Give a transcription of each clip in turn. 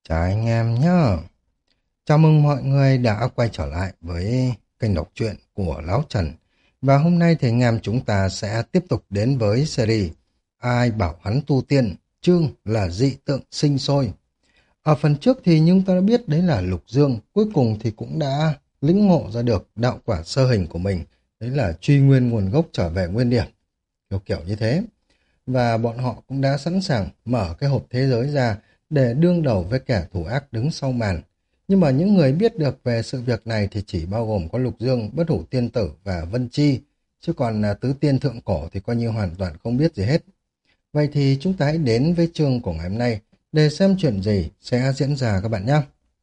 Chào anh em nhé. Chào mừng mọi người đã quay trở lại với kênh đọc truyện của Lão Trần. Và hôm nay thì anh em chúng ta sẽ tiếp tục đến với series Ai bảo hắn tu tiên, chương là dị tượng sinh sôi. Ở phần trước thì chúng ta đã biết đấy là Lục Dương, cuối cùng thì cũng đã lĩnh ngộ ra được đạo quả sơ hình của mình. Đấy là truy nguyên nguồn gốc trở về nguyên điểm, kiểu kiểu như thế. Và bọn họ cũng đã sẵn sàng mở cái hộp thế giới ra để đương đầu với kẻ thù ác đứng sau màn. Nhưng mà những người biết được về sự việc này thì chỉ bao gồm có Lục Dương, Bất Hủ Tiên Tử và Vân Chi, chứ còn Tứ Tiên Thượng Cổ thì coi như hoàn toàn không biết gì hết. Vậy thì chúng ta hãy đến với chương của ngày hôm nay để xem chuyện gì sẽ diễn ra các bạn nhé.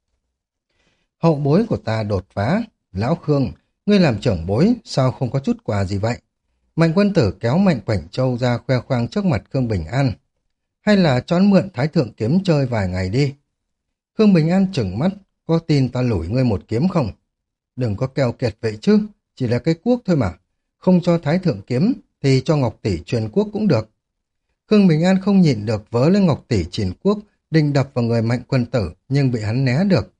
Hậu bối của ta đột phá. Lão Khương, ngươi làm trưởng bối, sao không có chút quà gì vậy? Mạnh Quân Tử kéo Mạnh Quảnh Châu ra khoe khoang trước mặt Khương Bình An. Hay là cho hắn mượn Thái Thượng kiếm chơi vài ngày đi. Khương Bình An trừng mắt, có tin ta lủi ngươi một kiếm không? Đừng có keo kiệt vậy chứ, chỉ là cái cuốc thôi mà. Không cho Thái Thượng kiếm thì cho Ngọc Tỷ truyền quốc cũng được. Khương Bình An không nhịn được vớ lên Ngọc Tỷ truyền quốc, định đập vào người Mạnh Quân Tử nhưng bị hắn né được.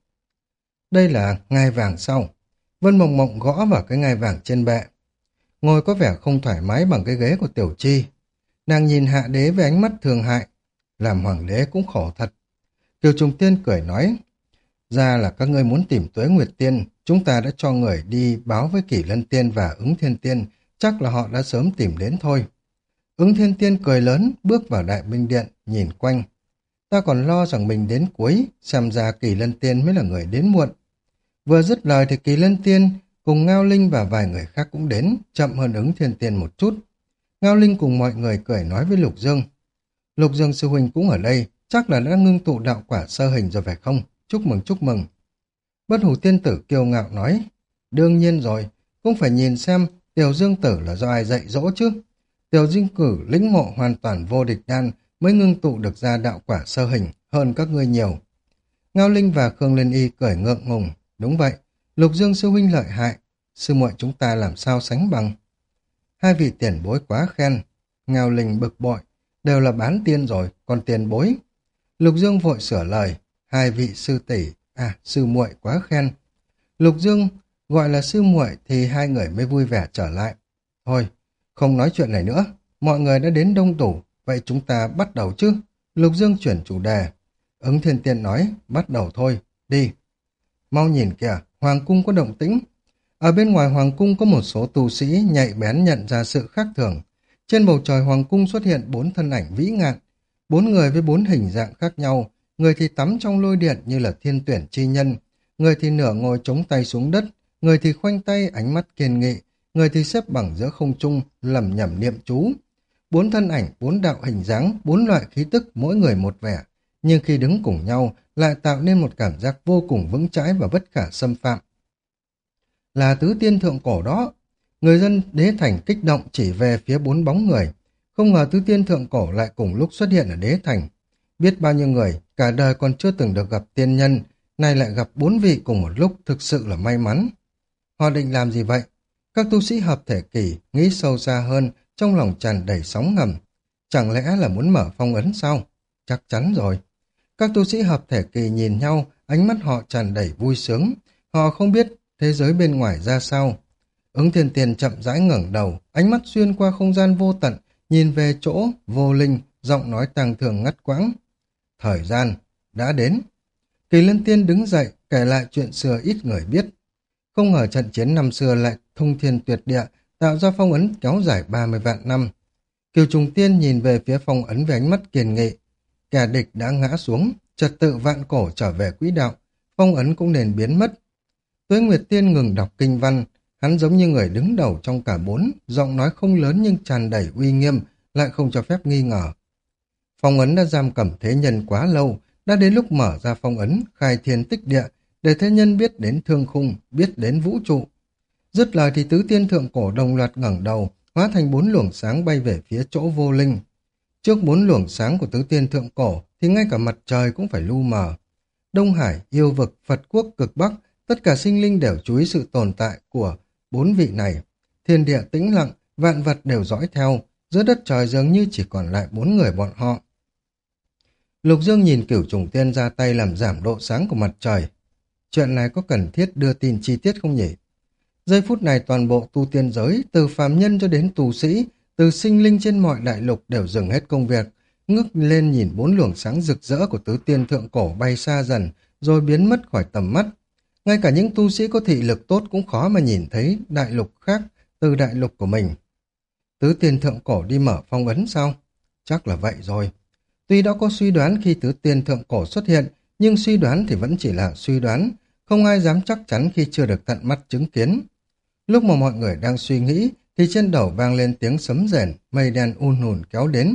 Đây là ngai vàng sau. Vân Mộng Mộng gõ vào cái ngai vàng trên bệ. Ngồi có vẻ không thoải mái bằng cái ghế của Tiểu Chi. Nàng nhìn Hạ Đế với ánh mắt thương hại. Làm hoàng đế cũng khổ thật. Kiều Trùng Tiên cười nói, ra là các ngươi muốn tìm Tuế Nguyệt Tiên, chúng ta đã cho người đi báo với Kỷ Lân Tiên và Ứng Thiên Tiên, chắc là họ đã sớm tìm đến thôi. Ứng Thiên Tiên cười lớn, bước vào Đại Minh Điện, nhìn quanh. Ta còn lo rằng mình đến cuối, xem ra Kỷ Lân Tiên mới là người đến muộn. Vừa dứt lời thì Kỷ Lân Tiên cùng Ngao Linh và vài người khác cũng đến, chậm hơn Ứng Thiên Tiên một chút. Ngao Linh cùng mọi người cười nói với Lục Dương. Lục Dương sư huynh cũng ở đây, chắc là đã ngưng tụ đạo quả sơ hình rồi phải không? Chúc mừng, chúc mừng. Bất Hủ Tiên Tử kiêu ngạo nói, đương nhiên rồi, cũng phải nhìn xem Tiểu Dương Tử là do ai dạy dỗ chứ. Tiểu Dương Cử lĩnh ngộ hoàn toàn vô địch đan mới ngưng tụ được ra đạo quả sơ hình hơn các ngươi nhiều. Ngao Linh và Khương Liên Y cười ngượng ngùng, đúng vậy, Lục Dương sư huynh lợi hại, sư muội chúng ta làm sao sánh bằng. Hai vị tiền bối quá khen. Ngao Linh bực bội, đều là bán tiên rồi, còn tiền bối. Lục Dương vội sửa lời, hai vị sư tỷ, sư muội quá khen. Lục Dương gọi là sư muội thì hai người mới vui vẻ trở lại. Thôi, không nói chuyện này nữa, mọi người đã đến đông đủ, vậy chúng ta bắt đầu chứ. Lục Dương chuyển chủ đề. Ứng Thiên Tiên nói, bắt đầu thôi, đi. Mau nhìn kìa, Hoàng cung có động tĩnh. Ở bên ngoài Hoàng cung có một số tu sĩ nhạy bén nhận ra sự khác thường. Trên bầu trời Hoàng cung xuất hiện 4 thân ảnh vĩ ngạn, 4 người với 4 hình dạng khác nhau, người thì tắm trong lôi điện như là thiên tuyển chi nhân, người thì nửa ngồi chống tay xuống đất, người thì khoanh tay ánh mắt kiên nghị, người thì xếp bằng giữa không trung lẩm nhẩm niệm chú. 4 thân ảnh, 4 đạo hình dáng, 4 loại khí tức mỗi người một vẻ, nhưng khi đứng cùng nhau lại tạo nên một cảm giác vô cùng vững chãi và bất khả xâm phạm. Là Tứ Tiên Thượng Cổ đó. Người dân Đế Thành kích động chỉ về phía 4 bóng người. Không ngờ Tứ Tiên Thượng Cổ lại cùng lúc xuất hiện ở Đế Thành. Biết bao nhiêu người, cả đời còn chưa từng được gặp tiên nhân, nay lại gặp 4 vị cùng một lúc, thực sự là may mắn. Họ định làm gì vậy? Các tu sĩ hợp thể kỳ nghĩ sâu xa hơn, trong lòng tràn đầy sóng ngầm. Chẳng lẽ là muốn mở phong ấn sao? Chắc chắn rồi. Các tu sĩ hợp thể kỳ nhìn nhau, ánh mắt họ tràn đầy vui sướng. Họ không biết thế giới bên ngoài ra sao. Ứng Thiên Tiên chậm rãi ngẩng đầu, ánh mắt xuyên qua không gian vô tận, nhìn về chỗ vô linh, giọng nói tang thường ngắt quãng. Thời gian đã đến. Kỳ Lân Tiên đứng dậy, kể lại chuyện xưa ít người biết. Không ngờ trận chiến năm xưa lại thông thiên tuyệt địa, tạo ra phong ấn kéo dài 30 vạn năm. Kiều Trùng Tiên nhìn về phía phong ấn với ánh mắt kiên nghị. Kẻ địch đã ngã xuống, trật tự vạn cổ trở về quỹ đạo, phong ấn cũng nên biến mất. Tuế Nguyệt Tiên ngừng đọc kinh văn, hắn giống như người đứng đầu trong cả 4, giọng nói không lớn nhưng tràn đầy uy nghiêm, lại không cho phép nghi ngờ. Phong ấn đã giam cầm thế nhân quá lâu, đã đến lúc mở ra phong ấn, khai thiên tích địa, để thế nhân biết đến thương khung, biết đến vũ trụ. Dứt lời thì Tứ Tiên Thượng Cổ đồng loạt ngẩng đầu, hóa thành 4 luồng sáng bay về phía chỗ vô linh. Trước 4 luồng sáng của Tứ Tiên Thượng Cổ thì ngay cả mặt trời cũng phải lu mờ. Đông Hải, yêu vực, Phật quốc, cực Bắc, tất cả sinh linh đều chú ý sự tồn tại của 4 vị này. Thiên địa tĩnh lặng, vạn vật đều dõi theo, giữa đất trời dường như chỉ còn lại 4 người bọn họ. Lục Dương nhìn Cửu Trùng Tiên ra tay làm giảm độ sáng của mặt trời. Chuyện này có cần thiết đưa tin chi tiết không nhỉ? Giây phút này toàn bộ tu tiên giới, từ phàm nhân cho đến tu sĩ, từ sinh linh trên mọi đại lục đều dừng hết công việc, ngước lên nhìn bốn luồng sáng rực rỡ của tứ tiên thượng cổ bay xa dần, rồi biến mất khỏi tầm mắt. Ngay cả những tu sĩ có thị lực tốt cũng khó mà nhìn thấy đại lục khác từ đại lục của mình. Tứ tiên thượng cổ đi mở phong ấn sao? Chắc là vậy rồi. Tuy đã có suy đoán khi tứ tiên thượng cổ xuất hiện, nhưng suy đoán thì vẫn chỉ là suy đoán, không ai dám chắc chắn khi chưa được tận mắt chứng kiến. Lúc mà mọi người đang suy nghĩ, thì trên đầu vang lên tiếng sấm rền, mây đen un hùn kéo đến.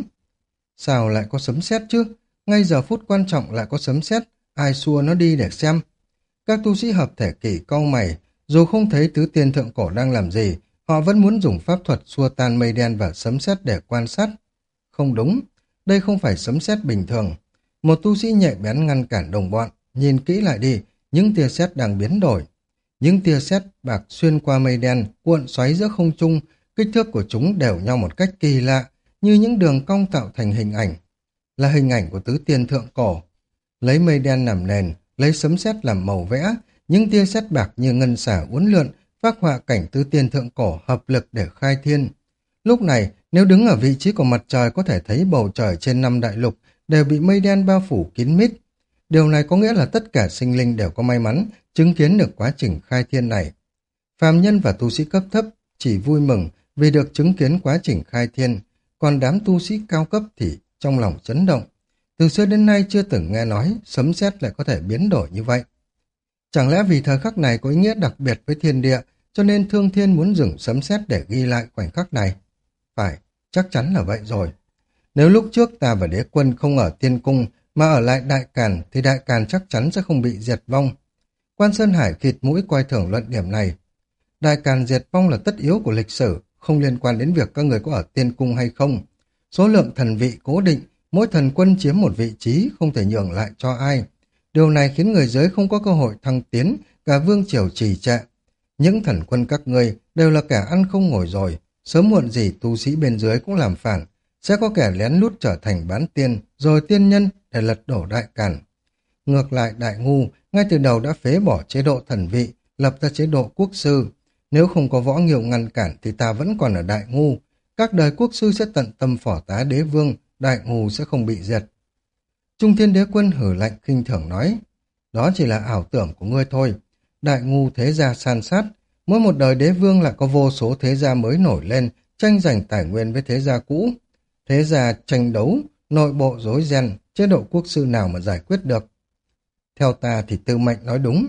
Sao lại có sấm sét chứ? Ngay giờ phút quan trọng lại có sấm sét, ai xua nó đi để xem. Các tu sĩ hợp thể kỷ cau mày, dù không thấy tứ tiên thượng cổ đang làm gì, họ vẫn muốn dùng pháp thuật xua tan mây đen và sấm sét để quan sát. Không đúng, đây không phải sấm sét bình thường. Một tu sĩ nhạy bén ngăn cản đồng bọn, nhìn kỹ lại đi, những tia sét đang biến đổi. Những tia sét bạc xuyên qua mây đen, cuộn xoáy giữa không trung, kích thước của chúng đều nhau một cách kỳ lạ, như những đường cong tạo thành hình ảnh. Là hình ảnh của tứ tiên thượng cổ. Lấy mây đen làm nền, lấy sấm sét làm màu vẽ, những tia sét bạc như ngân xả uốn lượn, phác họa cảnh tứ tiên thượng cổ hợp lực để khai thiên. Lúc này, nếu đứng ở vị trí của mặt trời có thể thấy bầu trời trên 5 đại lục đều bị mây đen bao phủ kín mít. Điều này có nghĩa là tất cả sinh linh đều có may mắn chứng kiến được quá trình khai thiên này. Phàm nhân và tu sĩ cấp thấp chỉ vui mừng vì được chứng kiến quá trình khai thiên, còn đám tu sĩ cao cấp thì trong lòng chấn động. Từ xưa đến nay chưa từng nghe nói sấm sét lại có thể biến đổi như vậy. Chẳng lẽ vì thời khắc này có ý nghĩa đặc biệt với thiên địa, cho nên Thương Thiên muốn dùng sấm sét để ghi lại khoảnh khắc này? Phải, chắc chắn là vậy rồi. Nếu lúc trước ta và đế quân không ở tiên cung mà ở lại Đại Càn thì Đại Càn chắc chắn sẽ không bị diệt vong. Quan Sơn Hải khịt mũi coi thường luận điểm này. Đại Càn diệt vong là tất yếu của lịch sử, không liên quan đến việc các người có ở tiên cung hay không. Số lượng thần vị cố định, mỗi thần quân chiếm một vị trí, không thể nhường lại cho ai. Điều này khiến người giới không có cơ hội thăng tiến, cả vương triều trì trệ. Những thần quân các ngươi đều là kẻ ăn không ngồi rồi, sớm muộn gì tu sĩ bên dưới cũng làm phản, sẽ có kẻ lén lút trở thành bán tiên, rồi tiên nhân để lật đổ Đại Càn. Ngược lại Đại Ngu, ngay từ đầu đã phế bỏ chế độ thần vị, lập ra chế độ quốc sư. Nếu không có Võ Nghiêu ngăn cản thì ta vẫn còn ở Đại Ngu. Các đời quốc sư sẽ tận tâm phò tá đế vương, Đại Ngu sẽ không bị diệt. Trung Thiên Đế Quân hử lạnh khinh thường nói, đó chỉ là ảo tưởng của ngươi thôi. Đại Ngu thế gia san sát, mỗi một đời đế vương lại có vô số thế gia mới nổi lên, tranh giành tài nguyên với thế gia cũ. Thế gia tranh đấu, nội bộ rối ren, chế độ quốc sư nào mà giải quyết được. Theo ta thì Tư Mệnh nói đúng.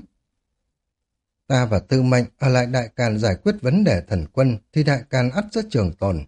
Ta và Tư Mệnh ở lại Đại Càn giải quyết vấn đề thần quân thì Đại Càn ắt sẽ trường tồn.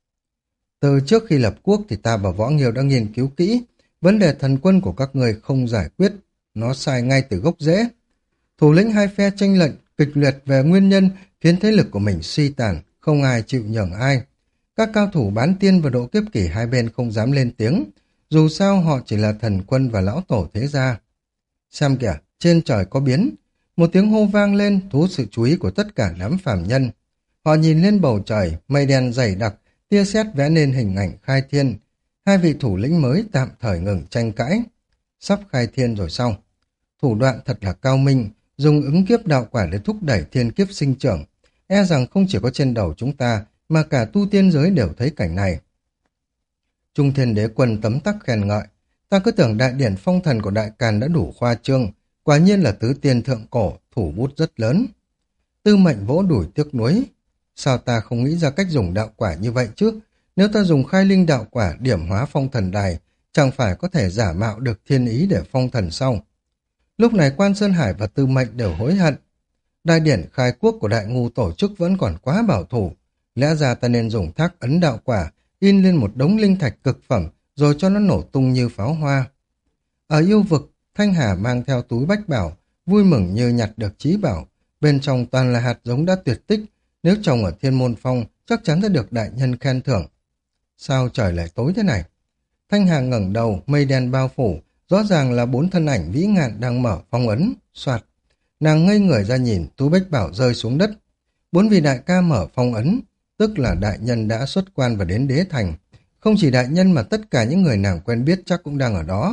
Từ trước khi lập quốc thì ta và Võ Nghiêu đã nghiên cứu kỹ, vấn đề thần quân của các người không giải quyết, nó sai ngay từ gốc rễ. Thủ lĩnh hai phe tranh lệnh kịch liệt về nguyên nhân khiến thế lực của mình suy tàn, không ai chịu nhường ai. Các cao thủ bán tiên và độ kiếp kỷ hai bên không dám lên tiếng, dù sao họ chỉ là thần quân và lão tổ thế gia. Xem kìa, trên trời có biến. Một tiếng hô vang lên thu hút sự chú ý của tất cả đám phàm nhân. Họ nhìn lên bầu trời, mây đen dày đặc, tia sét vẽ nên hình ảnh khai thiên. Hai vị thủ lĩnh mới tạm thời ngừng tranh cãi. Sắp khai thiên rồi sao? Thủ đoạn thật là cao minh, dùng ứng kiếp đạo quả để thúc đẩy thiên kiếp sinh trưởng. E rằng không chỉ có trên đầu chúng ta, mà cả tu tiên giới đều thấy cảnh này. Trung Thiên Đế Quân tấm tắc khen ngợi. Ta cứ tưởng đại điển phong thần của Đại Càn đã đủ khoa trương, quả nhiên là tứ tiên thượng cổ, thủ bút rất lớn. Tư Mệnh vỗ đùi tiếc nuối. Sao ta không nghĩ ra cách dùng đạo quả như vậy chứ? Nếu ta dùng khai linh đạo quả điểm hóa phong thần đài, chẳng phải có thể giả mạo được thiên ý để phong thần sau. Lúc này Quan Sơn Hải và Tư Mệnh đều hối hận. Đại điển khai quốc của Đại Ngu tổ chức vẫn còn quá bảo thủ. Lẽ ra ta nên dùng thác ấn đạo quả, in lên một đống linh thạch cực phẩm, rồi cho nó nổ tung như pháo hoa. Ở yêu vực, Thanh Hà mang theo túi bách bảo, vui mừng như nhặt được trí bảo. Bên trong toàn là hạt giống đã tuyệt tích, nếu trồng ở Thiên Môn Phong, chắc chắn sẽ được đại nhân khen thưởng. Sao trời lại tối thế này? Thanh Hà ngẩng đầu, mây đen bao phủ, rõ ràng là 4 thân ảnh vĩ ngạn đang mở phong ấn, soạt. Nàng ngây người ra nhìn, túi bách bảo rơi xuống đất. 4 vị đại ca mở phong ấn, tức là đại nhân đã xuất quan và đến đế thành. Không chỉ đại nhân mà tất cả những người nàng quen biết chắc cũng đang ở đó.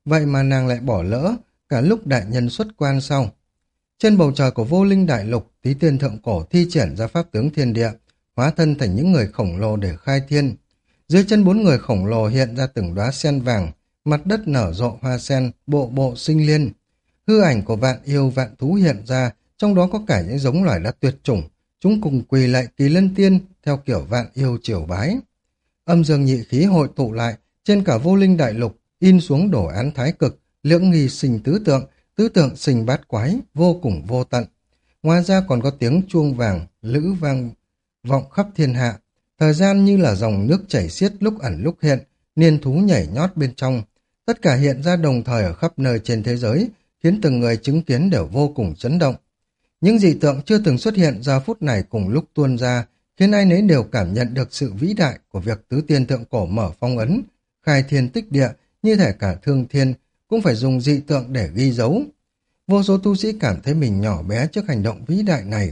vậy mà nàng lại bỏ lỡ cả lúc đại nhân xuất quan sau. Trên bầu trời của vô linh đại lục, Tí Tiên Thượng Cổ thi triển ra pháp tướng thiên địa, hóa thân thành những người khổng lồ để khai thiên. Dưới chân bốn người khổng lồ hiện ra từng đóa sen vàng, mặt đất nở rộ hoa sen, bộ bộ sinh liên. Hư ảnh của vạn yêu vạn thú hiện ra, trong đó có cả những giống loài đã tuyệt chủng, chúng cùng quỳ lại Kỳ Lân Tiên theo kiểu vạn yêu triều bái. Âm dương nhị khí hội tụ lại, trên cả vô linh đại lục, in xuống đồ án thái cực, lưỡng nghi sinh tứ tượng sinh bát quái, vô cùng vô tận. Ngoài ra còn có tiếng chuông vàng, lữ vang vọng khắp thiên hạ. Thời gian như là dòng nước chảy xiết lúc ẩn lúc hiện, niên thú nhảy nhót bên trong. Tất cả hiện ra đồng thời ở khắp nơi trên thế giới, khiến từng người chứng kiến đều vô cùng chấn động. Những dị tượng chưa từng xuất hiện giờ phút này cùng lúc tuôn ra, khiến ai nấy đều cảm nhận được sự vĩ đại của việc Tứ Tiên Thượng Cổ mở phong ấn, khai thiên tích địa, như thể cả thương thiên cũng phải dùng dị tượng để ghi dấu. Vô số tu sĩ cảm thấy mình nhỏ bé trước hành động vĩ đại này.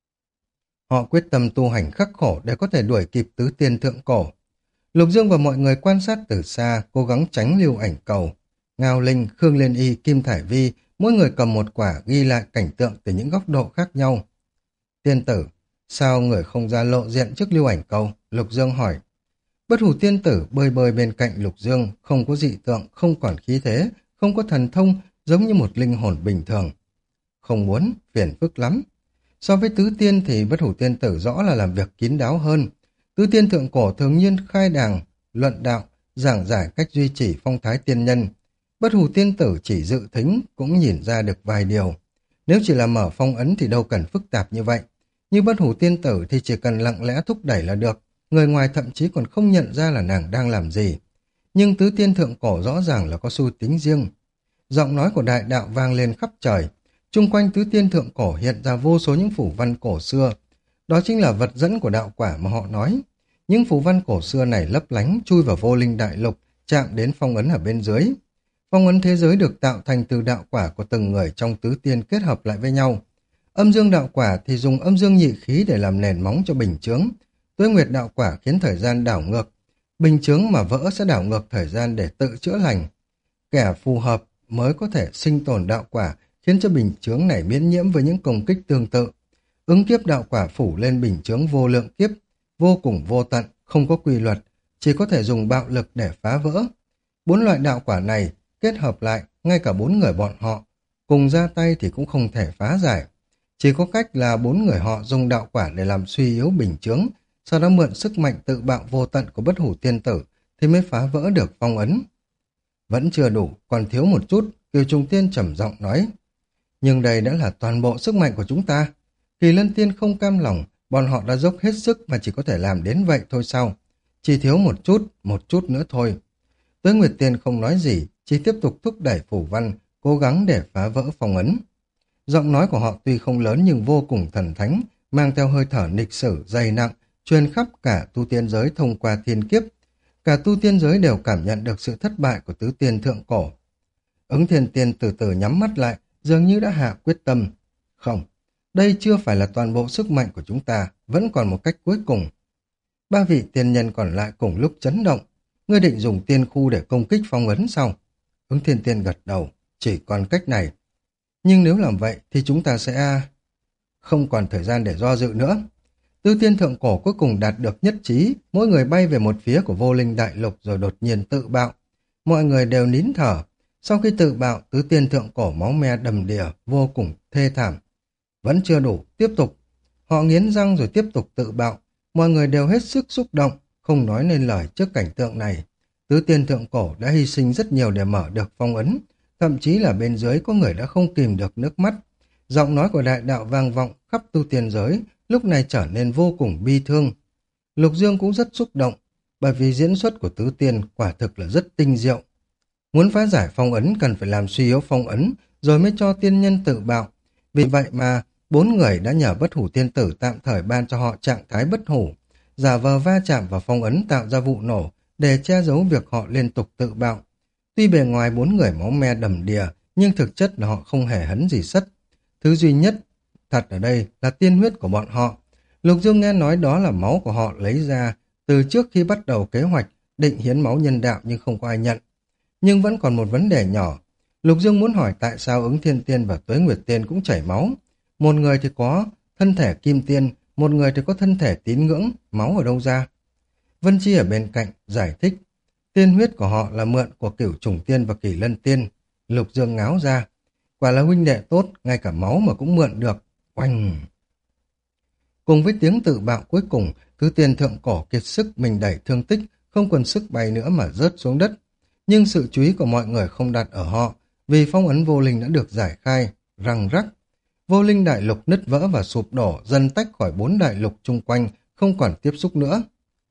Họ quyết tâm tu hành khắc khổ để có thể đuổi kịp Tứ Tiên Thượng Cổ. Lục Dương và mọi người quan sát từ xa, cố gắng tránh lưu ảnh cầu. Ngao Linh, Khương Liên Y, Kim Thải Vi, mỗi người cầm một quả ghi lại cảnh tượng từ những góc độ khác nhau. Tiên tử, sao người không ra lộ diện trước lưu ảnh cầu? Lục Dương hỏi. Bất Hủ tiên tử bơi bơi bên cạnh Lục Dương, không có dị tượng, không còn khí thế, không có thần thông, giống như một linh hồn bình thường. Không muốn, phiền phức lắm. So với Tứ Tiên thì Bất Hủ tiên tử rõ là làm việc kín đáo hơn. Tứ Tiên Thượng Cổ thường nhiên khai đàng, luận đạo, giảng giải cách duy trì phong thái tiên nhân. Bất Hủ tiên tử chỉ dự thính cũng nhìn ra được vài điều. Nếu chỉ là mở phong ấn thì đâu cần phức tạp như vậy. Như Bất Hủ tiên tử thì chỉ cần lặng lẽ thúc đẩy là được. Người ngoài thậm chí còn không nhận ra là nàng đang làm gì. Nhưng Tứ Tiên Thượng Cổ rõ ràng là có xu tính riêng. Giọng nói của đại đạo vang lên khắp trời. Chung quanh Tứ Tiên Thượng Cổ hiện ra vô số những phủ văn cổ xưa. Đó chính là vật dẫn của đạo quả mà họ nói. Những phủ văn cổ xưa này lấp lánh chui vào vô linh đại lục, chạm đến phong ấn ở bên dưới. Phong ấn thế giới được tạo thành từ đạo quả của từng người trong tứ tiên kết hợp lại với nhau. Âm dương đạo quả thì dùng âm dương nhị khí để làm nền móng cho bình chướng. Tuế nguyệt đạo quả khiến thời gian đảo ngược. Bình chướng mà vỡ sẽ đảo ngược thời gian để tự chữa lành. Kẻ phù hợp mới có thể sinh tồn đạo quả, khiến cho bình chướng này miễn nhiễm với những công kích tương tự. Ứng kiếp đạo quả phủ lên bình chướng vô lượng kiếp, vô cùng vô tận, không có quy luật, chỉ có thể dùng bạo lực để phá vỡ. Bốn loại đạo quả này kết hợp lại, ngay cả bốn người bọn họ cùng ra tay thì cũng không thể phá giải. Chỉ có cách là bốn người họ dùng đạo quả để làm suy yếu bình chướng, sau đó mượn sức mạnh tự bạo vô tận của Bất Hủ tiên tử thì mới phá vỡ được phong ấn. Vẫn chưa đủ, còn thiếu một chút, Kiều Trùng Tiên trầm giọng nói. Nhưng đây đã là toàn bộ sức mạnh của chúng ta. Kỳ Lân Tiên không cam lòng, bọn họ đã dốc hết sức mà chỉ có thể làm đến vậy thôi sao? Chỉ thiếu một chút nữa thôi. Tuế Nguyệt Tiên không nói gì, chỉ tiếp tục thúc đẩy phủ văn, cố gắng để phá vỡ phong ấn. Giọng nói của họ tuy không lớn nhưng vô cùng thần thánh, mang theo hơi thở lịch sử dày nặng, truyền khắp cả tu tiên giới thông qua thiên kiếp. Cả tu tiên giới đều cảm nhận được sự thất bại của Tứ Tiên Thượng Cổ. Ứng Thiên Tiên từ từ nhắm mắt lại, dường như đã hạ quyết tâm. Không, đây chưa phải là toàn bộ sức mạnh của chúng ta, vẫn còn một cách cuối cùng. Ba vị tiên nhân còn lại cùng lúc chấn động. Ngươi định dùng tiên khu để công kích phong ấn sao? Ứng Thiên Tiên gật đầu, chỉ còn cách này. Nhưng nếu làm vậy thì chúng ta sẽ không còn thời gian để do dự nữa. Tứ Tiên Thượng Cổ cuối cùng đạt được nhất trí, mỗi người bay về một phía của vô linh đại lục rồi đột nhiên tự bạo. Mọi người đều nín thở. Sau khi tự bạo, Tứ Tiên Thượng Cổ máu me đầm đìa, vô cùng thê thảm. Vẫn chưa đủ, tiếp tục. Họ nghiến răng rồi tiếp tục tự bạo. Mọi người đều hết sức xúc động, không nói nên lời trước cảnh tượng này. Tứ Tiên Thượng Cổ đã hy sinh rất nhiều để mở được phong ấn. Thậm chí là bên dưới có người đã không kìm được nước mắt. Giọng nói của đại đạo vang vọng khắp tu tiên giới, lúc này trở nên vô cùng bi thương. Lục Dương cũng rất xúc động, bởi vì diễn xuất của Tứ Tiên quả thực là rất tinh diệu. Muốn phá giải phong ấn cần phải làm suy yếu phong ấn, rồi mới cho tiên nhân tự bạo. Vì vậy mà, bốn người đã nhờ Bất Hủ tiên tử tạm thời ban cho họ trạng thái bất hủ, giả vờ va chạm vào phong ấn tạo ra vụ nổ, để che giấu việc họ liên tục tự bạo. Tuy bề ngoài bốn người máu me đầm đìa, nhưng thực chất là họ không hề hấn gì sất. Thứ duy nhất thật ở đây là tiên huyết của bọn họ. Lục Dương nghe nói đó là máu của họ lấy ra từ trước khi bắt đầu kế hoạch định hiến máu nhân đạo nhưng không có ai nhận. Nhưng vẫn còn một vấn đề nhỏ. Lục Dương muốn hỏi tại sao Ứng Thiên Tiên và Tuế Nguyệt Tiên cũng chảy máu. Một người thì có thân thể kim tiên, một người thì có thân thể tín ngưỡng, máu ở đâu ra? Vân Chi ở bên cạnh giải thích, tiên huyết của họ là mượn của Cửu Trùng Tiên và Kỳ Lân Tiên. Lục Dương ngáo ra, quả là huynh đệ tốt, ngay cả máu mà cũng mượn được. Oanh! Cùng với tiếng tự bạo cuối cùng, thứ tiên thượng cổ kiệt sức mình đẩy thương tích, không còn sức bay nữa mà rớt xuống đất. Nhưng sự chú ý của mọi người không đặt ở họ, vì phong ấn vô linh đã được giải khai, răng rắc. Vô linh đại lục nứt vỡ và sụp đổ, dần tách khỏi 4 đại lục chung quanh, không còn tiếp xúc nữa.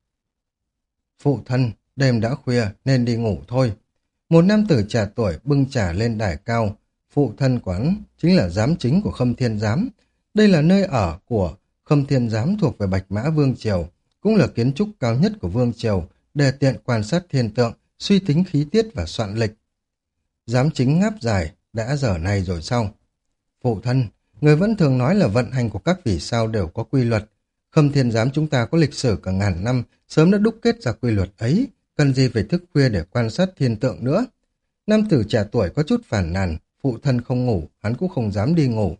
Phụ thân, đêm đã khuya nên đi ngủ thôi. Một nam tử trẻ tuổi bưng trà lên đài cao. Phụ thân quán chính là giám chính của Khâm Thiên Giám. Đây là nơi ở của Khâm Thiên Giám thuộc về Bạch Mã Vương Triều, cũng là kiến trúc cao nhất của Vương Triều, để tiện quan sát thiên tượng, suy tính khí tiết và soạn lịch. Giám chính ngáp dài, đã giờ này rồi sao? Phụ thân, người vẫn thường nói là vận hành của các vì sao đều có quy luật. Khâm Thiên Giám chúng ta có lịch sử cả ngàn năm, sớm đã đúc kết ra quy luật ấy, cần gì phải thức khuya để quan sát thiên tượng nữa. Nam tử trẻ tuổi có chút phàn nàn, phụ thân không ngủ, hắn cũng không dám đi ngủ.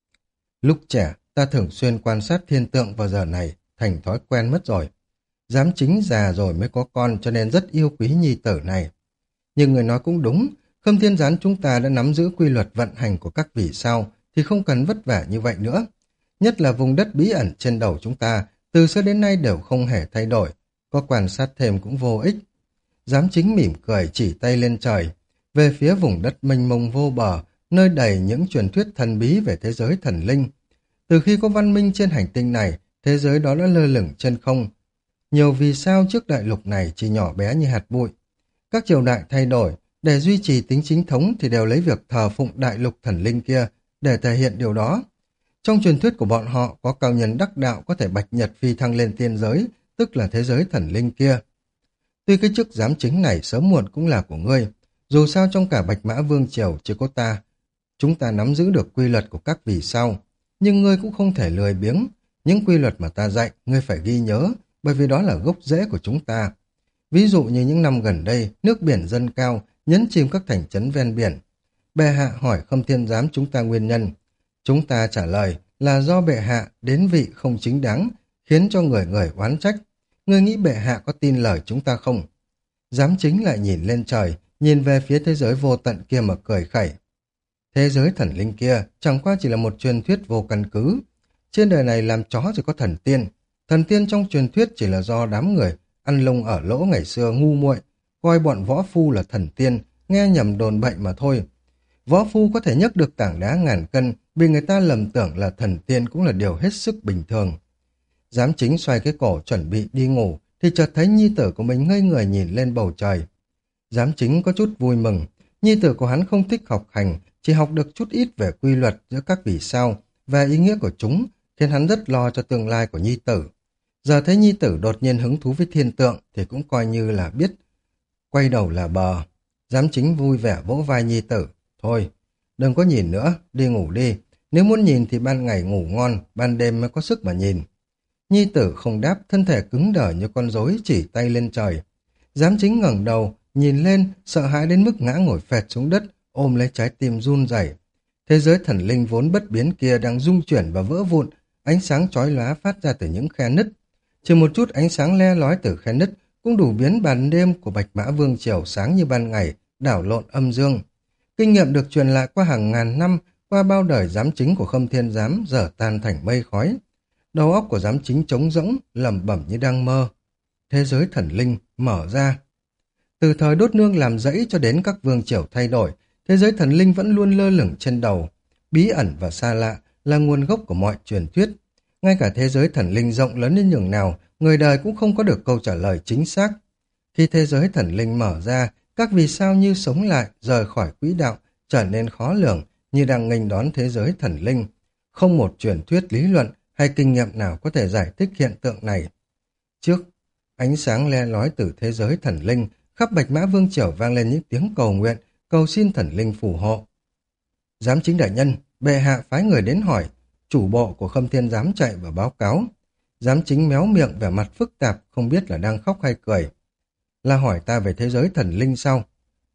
Lúc trẻ, ta thường xuyên quan sát thiên tượng vào giờ này, thành thói quen mất rồi. Giám chính già rồi mới có con cho nên rất yêu quý nhi tử này. Nhưng người nói cũng đúng, Khâm Thiên Giám chúng ta đã nắm giữ quy luật vận hành của các vì sao thì không cần vất vả như vậy nữa. Nhất là vùng đất bí ẩn trên đầu chúng ta, từ xưa đến nay đều không hề thay đổi, có quan sát thêm cũng vô ích. Giám chính mỉm cười chỉ tay lên trời, về phía vùng đất mênh mông vô bờ, nơi đầy những truyền thuyết thần bí về thế giới thần linh. Từ khi có văn minh trên hành tinh này, thế giới đó đã lơ lửng trên không. Nhiều vì sao trước đại lục này chỉ nhỏ bé như hạt bụi. Các triều đại thay đổi, để duy trì tính chính thống thì đều lấy việc thờ phụng đại lục thần linh kia để thể hiện điều đó. Trong truyền thuyết của bọn họ có cao nhân đắc đạo có thể bạch nhật phi thăng lên tiên giới, tức là thế giới thần linh kia. Tuy cái chức giám chính này sớm muộn cũng là của ngươi, dù sao trong cả Bạch Mã Vương Triều chỉ có ta. Chúng ta nắm giữ được quy luật của các vì sao, nhưng ngươi cũng không thể lười biếng. Những quy luật mà ta dạy, ngươi phải ghi nhớ, bởi vì đó là gốc rễ của chúng ta. Ví dụ như những năm gần đây, nước biển dâng cao, nhấn chìm các thành trấn ven biển. Bệ hạ hỏi Khâm Thiên Giám chúng ta nguyên nhân. Chúng ta trả lời là do bệ hạ đến vị không chính đáng, khiến cho người người oán trách. Ngươi nghĩ bệ hạ có tin lời chúng ta không? Giám chính lại nhìn lên trời, nhìn về phía thế giới vô tận kia mà cười khẩy. Thế giới thần linh kia chẳng qua chỉ là một truyền thuyết vô căn cứ. Trên đời này làm chó chỉ có thần tiên. Thần tiên trong truyền thuyết chỉ là do đám người ăn lông ở lỗ ngày xưa ngu muội, coi bọn võ phu là thần tiên, nghe nhầm đồn bậy mà thôi. Võ phu có thể nhấc được tảng đá ngàn cân, bị người ta lầm tưởng là thần tiên cũng là điều hết sức bình thường. Giám chính xoay cái cổ chuẩn bị đi ngủ, thì chợt thấy nhi tử của mình ngây người nhìn lên bầu trời. Giám chính có chút vui mừng, nhi tử của hắn không thích học hành, chỉ học được chút ít về quy luật giữa các vì sao, và ý nghĩa của chúng, khiến hắn rất lo cho tương lai của nhi tử. Giờ thấy nhi tử đột nhiên hứng thú với thiên tượng thì cũng coi như là biết quay đầu là bờ. Giám chính vui vẻ vỗ vai nhi tử. Thôi, đừng có nhìn nữa, đi ngủ đi. Nếu muốn nhìn thì ban ngày ngủ ngon, ban đêm mới có sức mà nhìn. Nhi tử không đáp, thân thể cứng đờ như con rối chỉ tay lên trời. Giám chính ngẩng đầu, nhìn lên, sợ hãi đến mức ngã ngồi phẹt xuống đất, ôm lấy trái tim run rẩy. Thế giới thần linh vốn bất biến kia đang rung chuyển và vỡ vụn, ánh sáng chói lóa phát ra từ những khe nứt. Chỉ một chút ánh sáng le lói từ khe nứt cũng đủ biến ban đêm của Bạch Mã Vương Triều sáng như ban ngày, đảo lộn âm dương. Kinh nghiệm được truyền lại qua hàng ngàn năm, qua bao đời giám chính của Khâm Thiên Giám giờ tan thành mây khói. Đầu óc của giám chính trống rỗng, lẩm bẩm như đang mơ. Thế giới thần linh mở ra. Từ thời đốt nương làm rẫy cho đến các vương triều thay đổi, thế giới thần linh vẫn luôn lơ lửng trên đầu. Bí ẩn và xa lạ là nguồn gốc của mọi truyền thuyết. Ngay cả thế giới thần linh rộng lớn đến nhường nào, người đời cũng không có được câu trả lời chính xác. Khi thế giới thần linh mở ra, các vì sao như sống lại, rời khỏi quỹ đạo, trở nên khó lường, như đang nghênh đón thế giới thần linh. Không một truyền thuyết lý luận hay kinh nghiệm nào có thể giải thích hiện tượng này. Trước, ánh sáng le lói từ thế giới thần linh, khắp Bạch Mã Vương Triều vang lên những tiếng cầu nguyện, cầu xin thần linh phù hộ. Giám chính đại nhân, bệ hạ phái người đến hỏi, chủ bộ của Khâm Thiên Giám chạy và báo cáo. Giám chính méo miệng vẻ mặt phức tạp, không biết là đang khóc hay cười. Là hỏi ta về thế giới thần linh sao?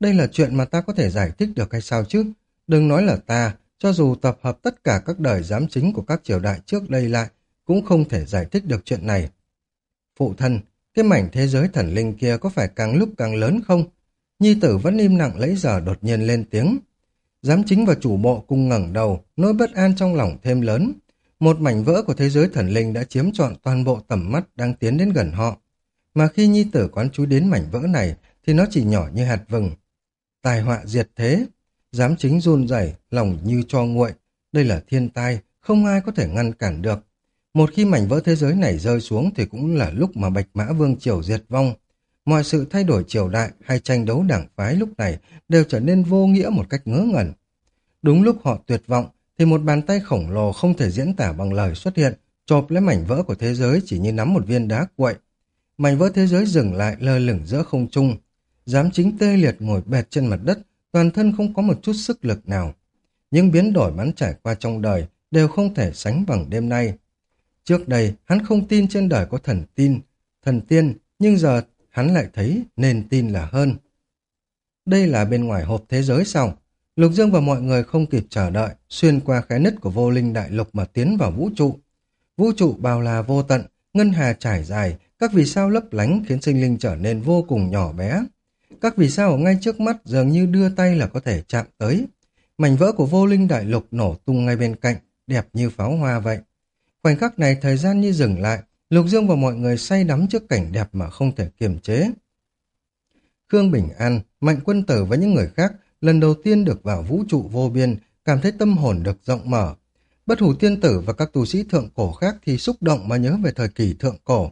Đây là chuyện mà ta có thể giải thích được hay sao chứ? Đừng nói là ta, cho dù tập hợp tất cả các đời giám chính của các triều đại trước đây lại, cũng không thể giải thích được chuyện này. Phụ thân, cái mảnh thế giới thần linh kia có phải càng lúc càng lớn không? Nhi tử vẫn im lặng lấy giờ đột nhiên lên tiếng. Giám chính và chủ bộ cùng ngẩng đầu, nỗi bất an trong lòng thêm lớn. Một mảnh vỡ của thế giới thần linh đã chiếm trọn toàn bộ tầm mắt đang tiến đến gần họ. Mà khi nhi tử quán chú đến mảnh vỡ này, thì nó chỉ nhỏ như hạt vừng. Tai họa diệt thế. Giám chính run rẩy, lòng như tro nguội. Đây là thiên tai, không ai có thể ngăn cản được. Một khi mảnh vỡ thế giới này rơi xuống thì cũng là lúc mà Bạch Mã Vương triều diệt vong. Mọi sự thay đổi triều đại hay tranh đấu đảng phái lúc này đều trở nên vô nghĩa một cách ngớ ngẩn. Đúng lúc họ tuyệt vọng thì một bàn tay khổng lồ không thể diễn tả bằng lời xuất hiện, chộp lấy mảnh vỡ của thế giới chỉ như nắm một viên đá quậy. Mảnh vỡ thế giới dừng lại lơ lửng giữa không trung. Giám chính tê liệt ngồi bệt trên mặt đất, toàn thân không có một chút sức lực nào. Những biến đổi hắn trải qua trong đời đều không thể sánh bằng đêm nay. Trước đây, hắn không tin trên đời có thần tiên, nhưng giờ hắn lại thấy nên tin là hơn. Đây là bên ngoài hộp thế giới sao? Lục Dương và mọi người không kịp chờ đợi, xuyên qua khe nứt của vô linh đại lục mà tiến vào vũ trụ. Vũ trụ bao la vô tận, ngân hà trải dài, các vì sao lấp lánh khiến sinh linh trở nên vô cùng nhỏ bé. Các vì sao ở ngay trước mắt dường như đưa tay là có thể chạm tới. Mảnh vỡ của vô linh đại lục nổ tung ngay bên cạnh, đẹp như pháo hoa vậy. Khoảnh khắc này thời gian như dừng lại, Lục Dương và mọi người say đắm trước cảnh đẹp mà không thể kiềm chế. Khương Bình An, Mạnh Quân Tử và những người khác lần đầu tiên được vào vũ trụ vô biên, cảm thấy tâm hồn được rộng mở. Bất Hủ Tiên Tử và các tu sĩ thượng cổ khác thì xúc động mà nhớ về thời kỳ thượng cổ.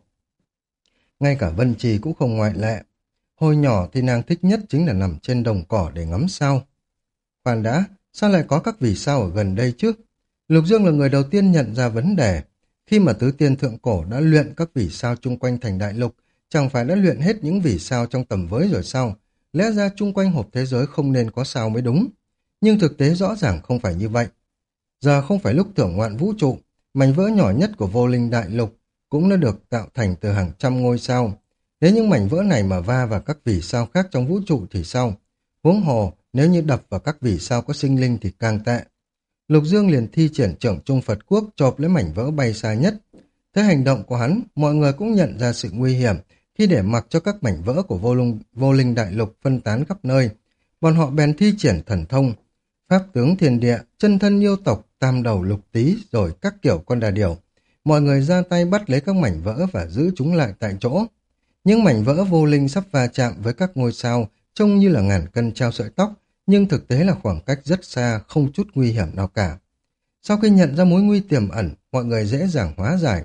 Ngay cả Vân Trì cũng không ngoại lệ. Hồi nhỏ thì nàng thích nhất chính là nằm trên đồng cỏ để ngắm sao. Khoan đã, sao lại có các vì sao ở gần đây chứ? Lục Dương là người đầu tiên nhận ra vấn đề. Khi mà tứ tiên thượng cổ đã luyện các vì sao chung quanh thành đại lục, chẳng phải đã luyện hết những vì sao trong tầm với rồi sao? Lẽ ra chung quanh hộp thế giới không nên có sao mới đúng. Nhưng thực tế rõ ràng không phải như vậy. Giờ không phải lúc thưởng ngoạn vũ trụ, mảnh vỡ nhỏ nhất của vô linh đại lục cũng đã được tạo thành từ hàng trăm ngôi sao. Nếu những mảnh vỡ này mà va vào các vì sao khác trong vũ trụ thì sao? Huống hồ, nếu như đập vào các vì sao có sinh linh thì càng tệ. Lục Dương liền thi triển trưởng trung Phật Quốc chộp lấy mảnh vỡ bay xa nhất. Thế hành động của hắn, mọi người cũng nhận ra sự nguy hiểm khi để mặc cho các mảnh vỡ của vô linh đại lục phân tán khắp nơi. Bọn họ bèn thi triển thần thông, pháp tướng thiên địa, chân thân yêu tộc, tam đầu lục tý rồi các kiểu con đà điểu. Mọi người ra tay bắt lấy các mảnh vỡ và giữ chúng lại tại chỗ. Những mảnh vỡ vô linh sắp va chạm với các ngôi sao trông như là ngàn cân treo sợi tóc, nhưng thực tế là khoảng cách rất xa, không chút nguy hiểm nào cả. Sau khi nhận ra mối nguy tiềm ẩn, mọi người dễ dàng hóa giải.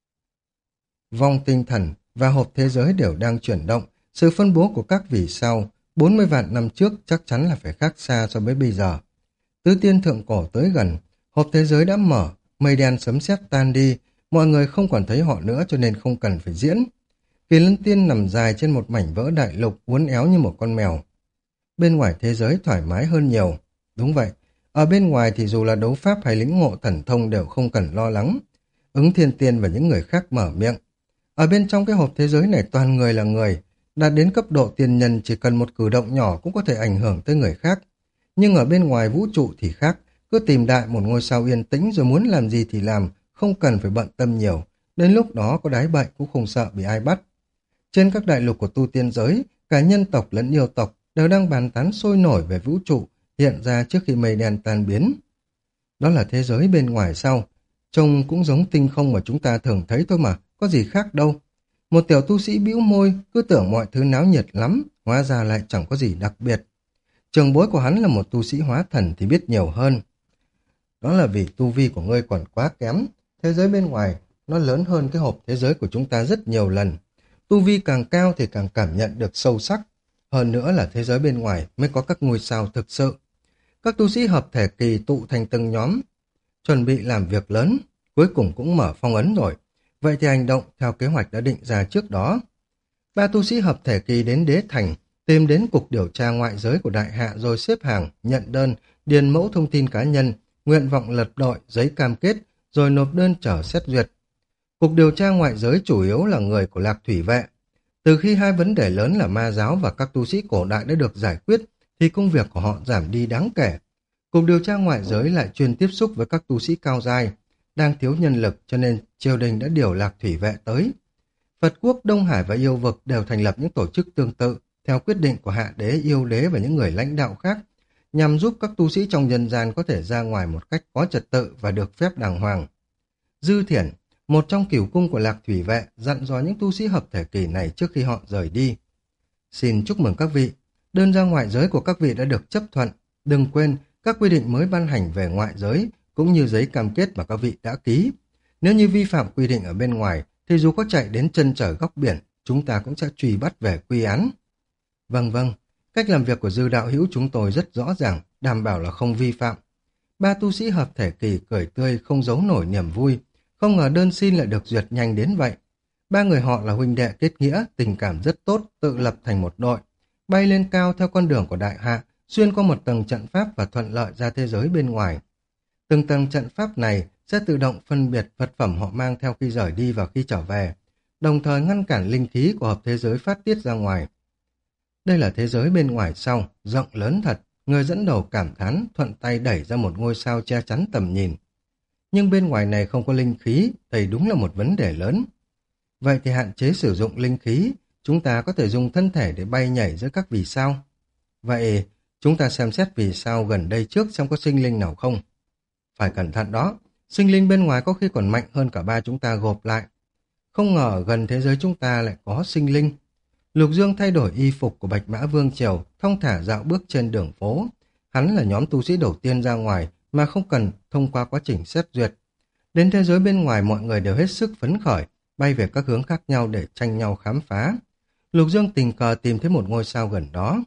Vong tinh thần và hộp thế giới đều đang chuyển động, sự phân bố của các vì sao 40 vạn năm trước chắc chắn là phải khác xa so với bây giờ. Tứ tiên thượng cổ tới gần, hộp thế giới đã mở, mây đen sấm sét tan đi, mọi người không còn thấy họ nữa cho nên không cần phải diễn. Kỳ Lân Tiên nằm dài trên một mảnh vỡ đại lục uốn éo như một con mèo. Bên ngoài thế giới thoải mái hơn nhiều. Đúng vậy, ở bên ngoài thì dù là đấu pháp hay lĩnh ngộ thần thông đều không cần lo lắng. Ứng Thiên Tiên và những người khác mở miệng. Ở bên trong cái hộp thế giới này toàn người là người, đạt đến cấp độ tiên nhân chỉ cần một cử động nhỏ cũng có thể ảnh hưởng tới người khác. Nhưng ở bên ngoài vũ trụ thì khác, cứ tìm đại một ngôi sao yên tĩnh rồi muốn làm gì thì làm, không cần phải bận tâm nhiều. Đến lúc đó có đái bậy cũng không sợ bị ai bắt. Trên các đại lục của tu tiên giới, cả nhân tộc lẫn yêu tộc đều đang bàn tán sôi nổi về vũ trụ hiện ra trước khi mây đen tan biến. Đó là thế giới bên ngoài sao? Trông cũng giống tinh không mà chúng ta thường thấy thôi mà, có gì khác đâu. Một tiểu tu sĩ bĩu môi, cứ tưởng mọi thứ náo nhiệt lắm, hóa ra lại chẳng có gì đặc biệt. Trường bối của hắn là một tu sĩ hóa thần thì biết nhiều hơn. Đó là vì tu vi của ngươi còn quá kém. Thế giới bên ngoài, nó lớn hơn cái hộp thế giới của chúng ta rất nhiều lần. Tu vi càng cao thì càng cảm nhận được sâu sắc. Hơn nữa là thế giới bên ngoài mới có các ngôi sao thực sự. Các tu sĩ hợp thể kỳ tụ thành từng nhóm, chuẩn bị làm việc lớn, cuối cùng cũng mở phong ấn rồi. Vậy thì hành động theo kế hoạch đã định ra trước đó. Ba tu sĩ hợp thể kỳ đến đế thành, tìm đến cục điều tra ngoại giới của đại hạ rồi xếp hàng, nhận đơn, điền mẫu thông tin cá nhân, nguyện vọng lập đội, giấy cam kết, rồi nộp đơn chờ xét duyệt. Cục điều tra ngoại giới chủ yếu là người của Lạc Thủy Vệ. Từ khi hai vấn đề lớn là ma giáo và các tu sĩ cổ đại đã được giải quyết, thì công việc của họ giảm đi đáng kể. Cục điều tra ngoại giới lại chuyên tiếp xúc với các tu sĩ cao giai, đang thiếu nhân lực cho nên triều đình đã điều Lạc Thủy Vệ tới. Phật quốc, Đông Hải và Yêu vực đều thành lập những tổ chức tương tự, theo quyết định của Hạ Đế, Yêu Đế và những người lãnh đạo khác, nhằm giúp các tu sĩ trong nhân gian có thể ra ngoài một cách có trật tự và được phép đàng hoàng. Dư Thiển, một trong cửu cung của Lạc Thủy Vệ, dặn dò những tu sĩ hợp thể kỳ này trước khi họ rời đi. Xin chúc mừng các vị, đơn ra ngoại giới của các vị đã được chấp thuận. Đừng quên các quy định mới ban hành về ngoại giới cũng như giấy cam kết mà các vị đã ký. Nếu như vi phạm quy định ở bên ngoài thì dù có chạy đến chân trời góc biển, chúng ta cũng sẽ truy bắt về quy án. Vâng vâng, cách làm việc của Dư đạo hữu chúng tôi rất rõ ràng, đảm bảo là không vi phạm. Ba tu sĩ hợp thể kỳ cười tươi không giấu nổi niềm vui, không ngờ đơn xin lại được duyệt nhanh đến vậy. Ba người họ là huynh đệ kết nghĩa, tình cảm rất tốt, tự lập thành một đội, bay lên cao theo con đường của đại hạ, xuyên qua một tầng trận pháp và thuận lợi ra thế giới bên ngoài. Từng tầng trận pháp này sẽ tự động phân biệt vật phẩm họ mang theo khi rời đi và khi trở về, đồng thời ngăn cản linh khí của hợp thế giới phát tiết ra ngoài. Đây là thế giới bên ngoài sau, rộng lớn thật, người dẫn đầu cảm thán, thuận tay đẩy ra một ngôi sao che chắn tầm nhìn. Nhưng bên ngoài này không có linh khí, đây đúng là một vấn đề lớn. Vậy thì hạn chế sử dụng linh khí, chúng ta có thể dùng thân thể để bay nhảy giữa các vì sao. Vậy chúng ta xem xét vì sao gần đây trước xem có sinh linh nào không. Phải cẩn thận đó, sinh linh bên ngoài có khi còn mạnh hơn cả ba chúng ta gộp lại. Không ngờ gần thế giới chúng ta lại có sinh linh. Lục Dương thay đổi y phục của Bạch Mã Vương Triều, thong thả dạo bước trên đường phố. Hắn là nhóm tu sĩ đầu tiên ra ngoài mà không cần thông qua quá trình xét duyệt. Đến thế giới bên ngoài mọi người đều hết sức phấn khởi, bay về các hướng khác nhau để tranh nhau khám phá. Lục Dương tình cờ tìm thấy một ngôi sao gần đó.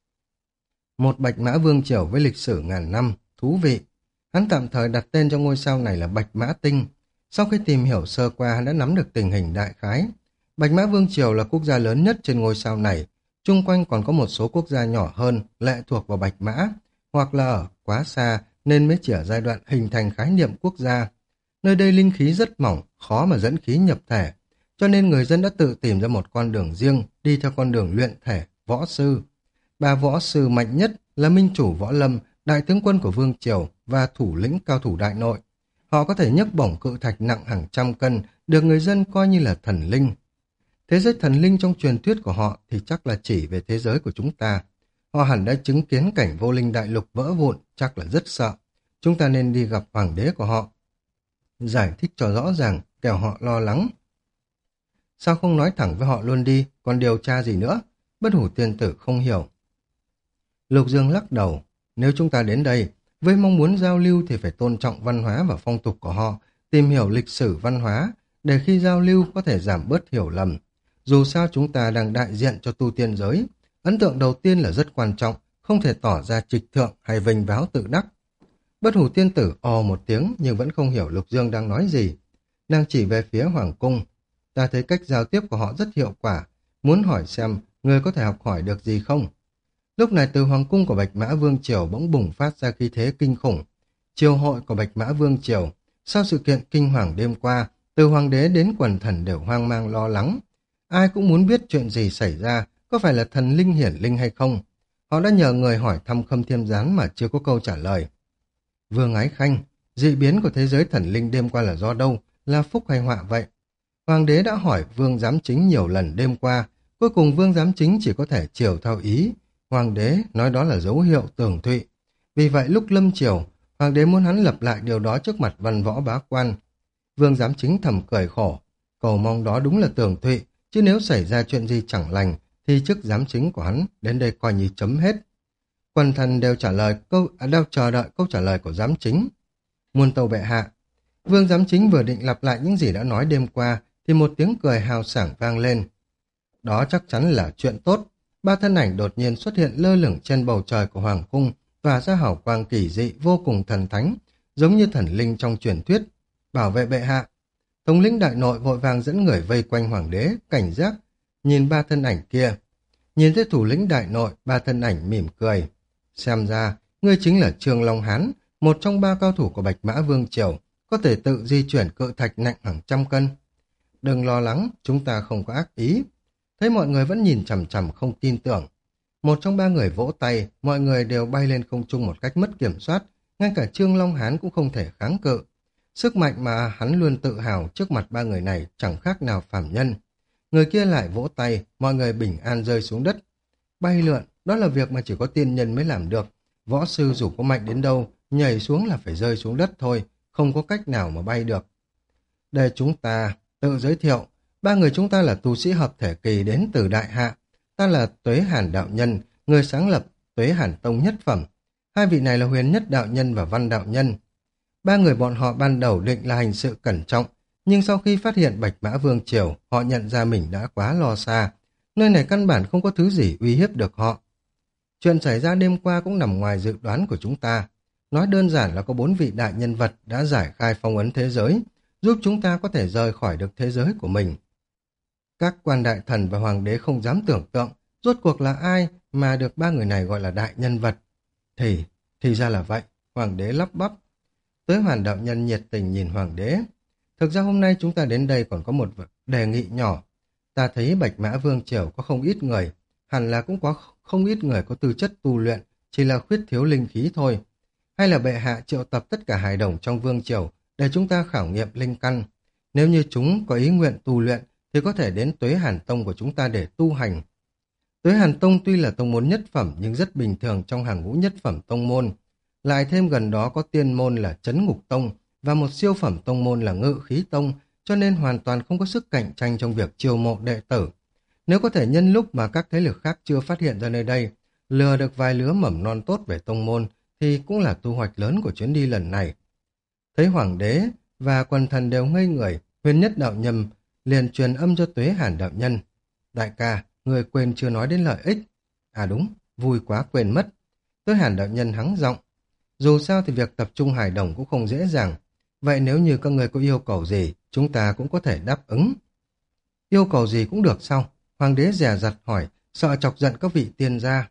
Một Bạch Mã Vương Triều với lịch sử ngàn năm, thú vị. Hắn tạm thời đặt tên cho ngôi sao này là Bạch Mã Tinh. Sau khi tìm hiểu sơ qua, hắn đã nắm được tình hình đại khái. Bạch Mã Vương Triều là quốc gia lớn nhất trên ngôi sao này. Chung quanh còn có một số quốc gia nhỏ hơn, lệ thuộc vào Bạch Mã, hoặc là ở quá xa nên mới chỉ ở giai đoạn hình thành khái niệm quốc gia. Nơi đây linh khí rất mỏng, khó mà dẫn khí nhập thể, cho nên người dân đã tự tìm ra một con đường riêng, đi theo con đường luyện thể, võ sư. Ba võ sư mạnh nhất là Minh Chủ Võ Lâm, đại tướng quân của Vương Triều và thủ lĩnh cao thủ đại nội. Họ có thể nhấc bổng cự thạch nặng hàng trăm cân, được người dân coi như là thần linh. Thế giới thần linh trong truyền thuyết của họ thì chắc là chỉ về thế giới của chúng ta. Họ hẳn đã chứng kiến cảnh vô linh đại lục vỡ vụn, chắc là rất sợ. Chúng ta nên đi gặp hoàng đế của họ. Giải thích cho rõ ràng, kẻo họ lo lắng. Sao không nói thẳng với họ luôn đi, còn điều tra gì nữa? Bất Hủ Tiên Tử không hiểu. Lục Dương lắc đầu. Nếu chúng ta đến đây, với mong muốn giao lưu thì phải tôn trọng văn hóa và phong tục của họ, tìm hiểu lịch sử văn hóa, để khi giao lưu có thể giảm bớt hiểu lầm. Dù sao chúng ta đang đại diện cho tu tiên giới, ấn tượng đầu tiên là rất quan trọng, không thể tỏ ra trịch thượng hay vênh váo tự đắc. Bất Hủ Tiên Tử ò một tiếng nhưng vẫn không hiểu Lục Dương đang nói gì. Nàng chỉ về phía Hoàng Cung. Ta thấy cách giao tiếp của họ rất hiệu quả, muốn hỏi xem người có thể học hỏi được gì không. Lúc này từ Hoàng Cung của Bạch Mã Vương Triều bỗng bùng phát ra khí thế kinh khủng. Triều hội của Bạch Mã Vương Triều, sau sự kiện kinh hoàng đêm qua, từ Hoàng đế đến quần thần đều hoang mang lo lắng. Ai cũng muốn biết chuyện gì xảy ra, có phải là thần linh hiển linh hay không. Họ đã nhờ người hỏi thăm Khâm Thiên Gián mà chưa có câu trả lời. Vương Ái Khanh, dị biến của thế giới thần linh đêm qua là do đâu, là phúc hay họa vậy? Hoàng đế đã hỏi Vương Giám Chính nhiều lần đêm qua, cuối cùng Vương Giám Chính chỉ có thể chiều theo ý. Hoàng đế nói đó là dấu hiệu tường thụy. Vì vậy lúc lâm triều, Hoàng đế muốn hắn lập lại điều đó trước mặt văn võ bá quan. Vương Giám Chính thầm cười khổ, cầu mong đó đúng là tường thụy, chứ nếu xảy ra chuyện gì chẳng lành, thì chức giám chính của hắn đến đây coi như chấm hết. Quần thần đều đều chờ đợi câu trả lời của giám chính. Muôn tâu bệ hạ. Vương giám chính vừa định lặp lại những gì đã nói đêm qua, thì một tiếng cười hào sảng vang lên. Đó chắc chắn là chuyện tốt. Ba thân ảnh đột nhiên xuất hiện lơ lửng trên bầu trời của Hoàng Cung, tỏa ra hào quang kỳ dị vô cùng thần thánh, giống như thần linh trong truyền thuyết. Bảo vệ bệ hạ. Thống lĩnh đại nội vội vàng dẫn người vây quanh Hoàng đế, cảnh giác, nhìn ba thân ảnh kia. Nhìn thấy thủ lĩnh đại nội, ba thân ảnh mỉm cười. Xem ra, ngươi chính là Trương Long Hán, một trong ba cao thủ của Bạch Mã Vương Triều, có thể tự di chuyển cự thạch nặng hàng trăm cân. Đừng lo lắng, chúng ta không có ác ý. Thấy mọi người vẫn nhìn chằm chằm không tin tưởng. Một trong ba người vỗ tay, mọi người đều bay lên không trung một cách mất kiểm soát, ngay cả Trương Long Hán cũng không thể kháng cự. Sức mạnh mà hắn luôn tự hào trước mặt ba người này chẳng khác nào phàm nhân. Người kia lại vỗ tay, mọi người bình an rơi xuống đất. Bay lượn, đó là việc mà chỉ có tiên nhân mới làm được. Võ sư dù có mạnh đến đâu, nhảy xuống là phải rơi xuống đất thôi, không có cách nào mà bay được. Để chúng ta tự giới thiệu, ba người chúng ta là tu sĩ hợp thể kỳ đến từ Đại Hạ. Ta là Tuế Hàn Đạo Nhân, người sáng lập Tuế Hàn Tông nhất phẩm. Hai vị này là Huyền Nhất Đạo Nhân và Văn Đạo Nhân. Ba người bọn họ ban đầu định là hành sự cẩn trọng, nhưng sau khi phát hiện Bạch Mã Vương Triều, họ nhận ra mình đã quá lo xa. Nơi này căn bản không có thứ gì uy hiếp được họ. Chuyện xảy ra đêm qua cũng nằm ngoài dự đoán của chúng ta. Nói đơn giản là có 4 vị đại nhân vật đã giải khai phong ấn thế giới, giúp chúng ta có thể rời khỏi được thế giới của mình. Các quan đại thần và hoàng đế không dám tưởng tượng rốt cuộc là ai mà được ba người này gọi là đại nhân vật. Thì ra là vậy, hoàng đế lắp bắp. Tới Hoàn Đạo Nhân nhiệt tình nhìn hoàng đế. Thực ra hôm nay chúng ta đến đây còn có một đề nghị nhỏ. Ta thấy Bạch Mã Vương Triều có không ít người, hẳn là cũng có không ít người có tư chất tu luyện, chỉ là khuyết thiếu linh khí thôi. Hay là bệ hạ triệu tập tất cả hài đồng trong Vương Triều để chúng ta khảo nghiệm linh căn. Nếu như chúng có ý nguyện tu luyện thì có thể đến Tuế Hàn Tông của chúng ta để tu hành. Tuế Hàn Tông tuy là tông môn nhất phẩm nhưng rất bình thường trong hàng ngũ nhất phẩm tông môn. Lại thêm gần đó có tiên môn là Trấn Ngục Tông và một siêu phẩm tông môn là Ngự Khí Tông, cho nên hoàn toàn không có sức cạnh tranh trong việc chiêu mộ đệ tử. Nếu có thể nhân lúc mà các thế lực khác chưa phát hiện ra nơi đây, lừa được vài lứa mầm non tốt về tông môn thì cũng là thu hoạch lớn của chuyến đi lần này. Thấy hoàng đế và quần thần đều ngây người, Huyền Nhất Đạo Nhân liền truyền âm cho Tuế Hàn Đạo Nhân. Đại ca, người quên chưa nói đến lợi ích. À đúng, vui quá quên mất. Tuế Hàn Đạo Nhân hắng giọng. Dù sao thì việc tập trung hài đồng cũng không dễ dàng. Vậy nếu như các người có yêu cầu gì, chúng ta cũng có thể đáp ứng. Yêu cầu gì cũng được sao? Hoàng đế dè dặt hỏi, sợ chọc giận các vị tiên gia.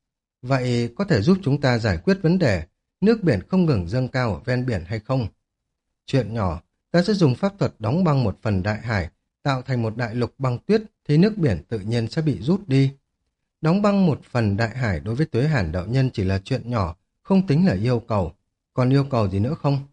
Vậy có thể giúp chúng ta giải quyết vấn đề nước biển không ngừng dâng cao ở ven biển hay không? Chuyện nhỏ, ta sẽ dùng pháp thuật đóng băng một phần đại hải, tạo thành một đại lục băng tuyết thì nước biển tự nhiên sẽ bị rút đi. Đóng băng một phần đại hải đối với Tuế Hàn Đạo Nhân chỉ là chuyện nhỏ, không tính là yêu cầu. Còn yêu cầu gì nữa không?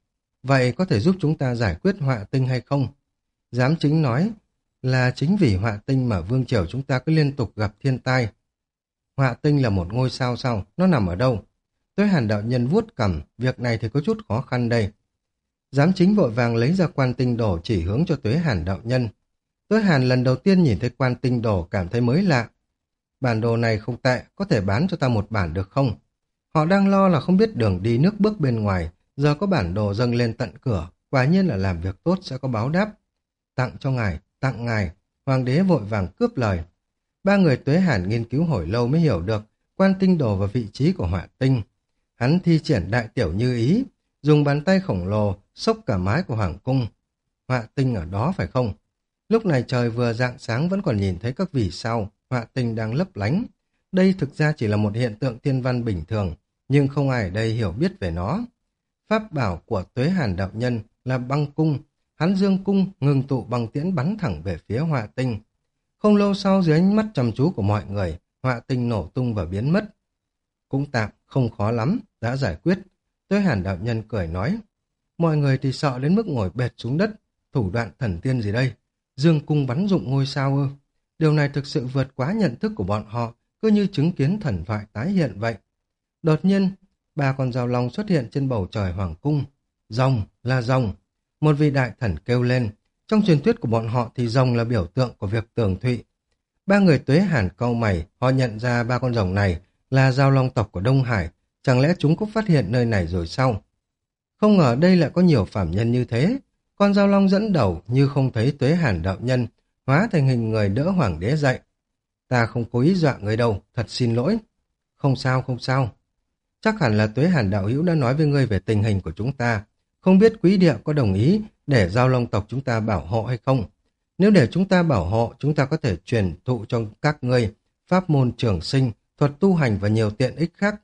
Vậy có thể giúp chúng ta giải quyết họa tinh hay không? Giám chính nói là chính vì họa tinh mà vương triều chúng ta cứ liên tục gặp thiên tai. Họa tinh là một ngôi sao sao? Nó nằm ở đâu? Tuế Hàn Đạo Nhân vuốt cằm, việc này thì có chút khó khăn đây. Giám chính vội vàng lấy ra quan tinh đồ chỉ hướng cho Tuế Hàn Đạo Nhân. Tuế Hàn lần đầu tiên nhìn thấy quan tinh đồ cảm thấy mới lạ. Bản đồ này không tệ, có thể bán cho ta một bản được không? Họ đang lo là không biết đường đi nước bước bên ngoài, giờ có bản đồ dâng lên tận cửa, quả nhiên là làm việc tốt sẽ có báo đáp. Tặng cho ngài, tặng ngài, hoàng đế vội vàng cướp lời. Ba người Tuế Hàn nghiên cứu hồi lâu mới hiểu được quan tinh đồ và vị trí của họa tinh. Hắn thi triển đại tiểu như ý, dùng bàn tay khổng lồ xốc cả mái của hoàng cung. Họa tinh ở đó phải không? Lúc này trời vừa rạng sáng vẫn còn nhìn thấy các vì sao, họa tinh đang lấp lánh. Đây thực ra chỉ là một hiện tượng thiên văn bình thường, nhưng không ai ở đây hiểu biết về nó. Pháp bảo của Tuế Hàn Đạo Nhân là băng cung, hắn dương cung ngừng tụ băng tiễn bắn thẳng về phía họa tinh. Không lâu sau dưới ánh mắt chăm chú của mọi người, họa tinh nổ tung và biến mất. Cũng tạm, không khó lắm, đã giải quyết. Tuế Hàn Đạo Nhân cười nói. Mọi người thì sợ đến mức ngồi bệt xuống đất, thủ đoạn thần tiên gì đây? Dương cung bắn dụng ngôi sao ư? Điều này thực sự vượt quá nhận thức của bọn họ, cứ như chứng kiến thần thoại tái hiện vậy. Đột nhiên, ba con dao long xuất hiện trên bầu trời hoàng cung. Rồng là rồng. Một vị đại thần kêu lên. Trong truyền thuyết của bọn họ thì rồng là biểu tượng của việc tường thụy. Ba người Tuế Hàn cau mày, họ nhận ra ba con rồng này là dao long tộc của Đông Hải. Chẳng lẽ chúng cũng phát hiện nơi này rồi sao? Không ngờ đây lại có nhiều phàm nhân như thế. Con dao long dẫn đầu như không thấy Tuế Hàn Đạo Nhân, hóa thành hình người đỡ hoàng đế dậy. Ta không cố ý dọa người đâu, thật xin lỗi. Không sao, không sao. Chắc hẳn là Tuế Hàn Đạo Hữu đã nói với ngươi về tình hình của chúng ta. Không biết quý địa có đồng ý để giao long tộc chúng ta bảo hộ hay không? Nếu để chúng ta bảo hộ, chúng ta có thể truyền thụ cho các ngươi pháp môn trường sinh, thuật tu hành và nhiều tiện ích khác.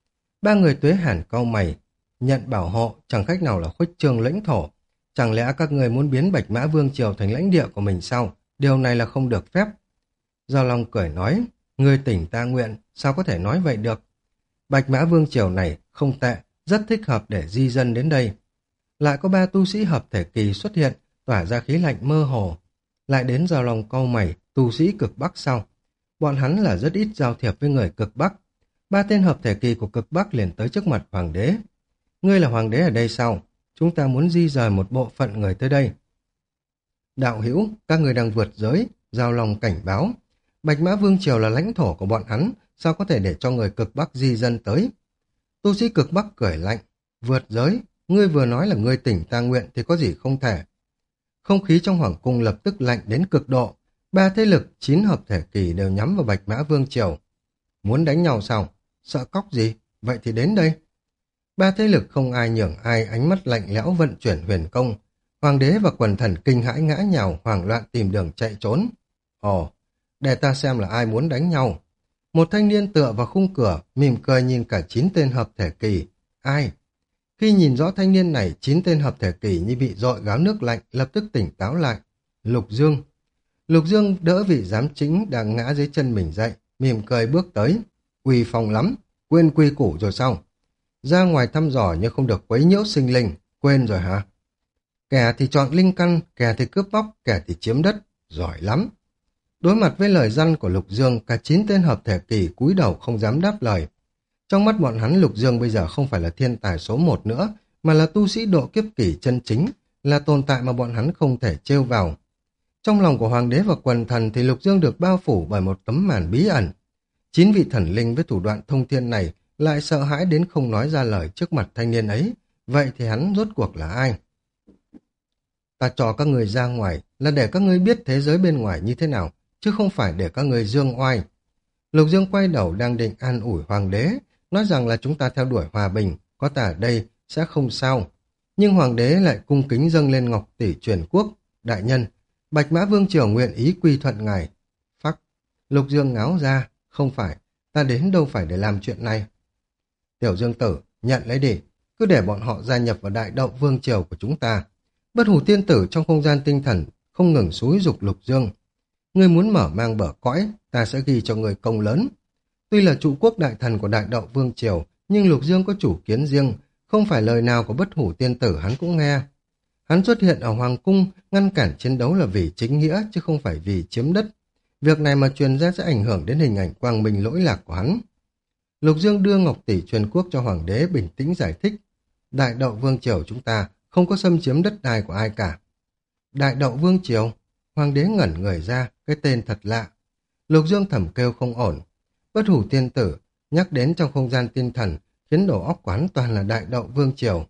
Ba người Tuế Hàn cau mày, nhận bảo hộ chẳng cách nào là khuếch trương lãnh thổ. Chẳng lẽ các người muốn biến Bạch Mã Vương Triều thành lãnh địa của mình sao? Điều này là không được phép. Giao Long cười nói, ngươi tỉnh ta nguyện, sao có thể nói vậy được. Bạch Mã Vương Triều này không tệ, rất thích hợp để di dân đến đây. Lại có 3 tu sĩ hợp thể kỳ xuất hiện, tỏa ra khí lạnh mơ hồ. Lại đến Giao Long cau mày, tu sĩ cực Bắc sau. Bọn hắn là rất ít giao thiệp với người cực Bắc. 3 tên hợp thể kỳ của cực Bắc liền tới trước mặt hoàng đế. Ngươi là hoàng đế ở đây sao? Chúng ta muốn di rời một bộ phận người tới đây. Đạo hữu, các người đang vượt giới, Giao Long cảnh báo. Bạch Mã Vương Triều là lãnh thổ của bọn hắn, sao có thể để cho người cực Bắc di dân tới? Tu sĩ cực Bắc cười lạnh, vượt giới, ngươi vừa nói là ngươi tỉnh ta nguyện thì có gì không thể. Không khí trong hoàng cung lập tức lạnh đến cực độ, 3 thế lực 9 hợp thể kỳ đều nhắm vào Bạch Mã Vương Triều. Muốn đánh nhau sao? Sợ cóc gì? Vậy thì đến đây. 3 thế lực không ai nhường ai, ánh mắt lạnh lẽo vận chuyển huyền công. Hoàng đế và quần thần kinh hãi ngã nhào, hoảng loạn tìm đường chạy trốn. Ồ, để ta xem là ai muốn đánh nhau. Một thanh niên tựa vào khung cửa, mỉm cười nhìn cả 9 tên hợp thể kỳ. Ai? Khi nhìn rõ thanh niên này, 9 tên hợp thể kỳ như bị dội gáo nước lạnh, lập tức tỉnh táo lại. Lục Dương. Lục Dương đỡ vị giám chính đang ngã dưới chân mình dậy, mỉm cười bước tới. Uy phong lắm, quên quy củ rồi sao? Ra ngoài thăm dò nhưng không được quấy nhiễu sinh linh, quên rồi hả? Kẻ thì chọn linh căn, kẻ thì cướp bóc, kẻ thì chiếm đất, giỏi lắm. Đối mặt với lời răn của Lục Dương, cả 9 tên hợp thể kỳ cúi đầu không dám đáp lời. Trong mắt bọn hắn, Lục Dương bây giờ không phải là thiên tài số 1 nữa, mà là tu sĩ độ kiếp kỳ chân chính, là tồn tại mà bọn hắn không thể trêu vào. Trong lòng của hoàng đế và quần thần thì Lục Dương được bao phủ bởi một tấm màn bí ẩn. 9 vị thần linh với thủ đoạn thông thiên này lại sợ hãi đến không nói ra lời trước mặt thanh niên ấy. Vậy thì hắn rốt cuộc là ai? Ta cho các người ra ngoài là để các ngươi biết thế giới bên ngoài như thế nào, chứ không phải để các người dương oai. Lục Dương quay đầu đang định an ủi hoàng đế, nói rằng là chúng ta theo đuổi hòa bình, có ta ở đây sẽ không sao. Nhưng hoàng đế lại cung kính dâng lên ngọc tỷ truyền quốc. Đại nhân, Bạch Mã Vương Triều nguyện ý quy thuận ngài. Phắc, Lục Dương ngáo ra, không phải, ta đến đâu phải để làm chuyện này. Tiểu Dương Tử, nhận lấy đi, cứ để bọn họ gia nhập vào đại động Vương Triều của chúng ta. Bất Hủ Tiên Tử trong không gian tinh thần không ngừng xúi giục Lục Dương. Ngươi muốn mở mang bờ cõi, ta sẽ ghi cho người công lớn. Tuy là trụ quốc đại thần của đại động Vương Triều, nhưng Lục Dương có chủ kiến riêng, không phải lời nào của Bất Hủ Tiên Tử hắn cũng nghe. Hắn xuất hiện ở Hoàng Cung, ngăn cản chiến đấu là vì chính nghĩa, chứ không phải vì chiếm đất. Việc này mà truyền ra sẽ ảnh hưởng đến hình ảnh quang minh lỗi lạc của hắn. Lục Dương đưa ngọc tỷ truyền quốc cho hoàng đế, bình tĩnh giải thích. Đại đậu Vương Triều chúng ta không có xâm chiếm đất đai của ai cả. Đại đậu Vương Triều? Hoàng đế ngẩn người ra, cái tên thật lạ. Lục Dương thầm kêu không ổn. Bất Hủ Tiên Tử nhắc đến trong không gian tinh thần, khiến đầu óc quán toàn là đại đậu Vương Triều.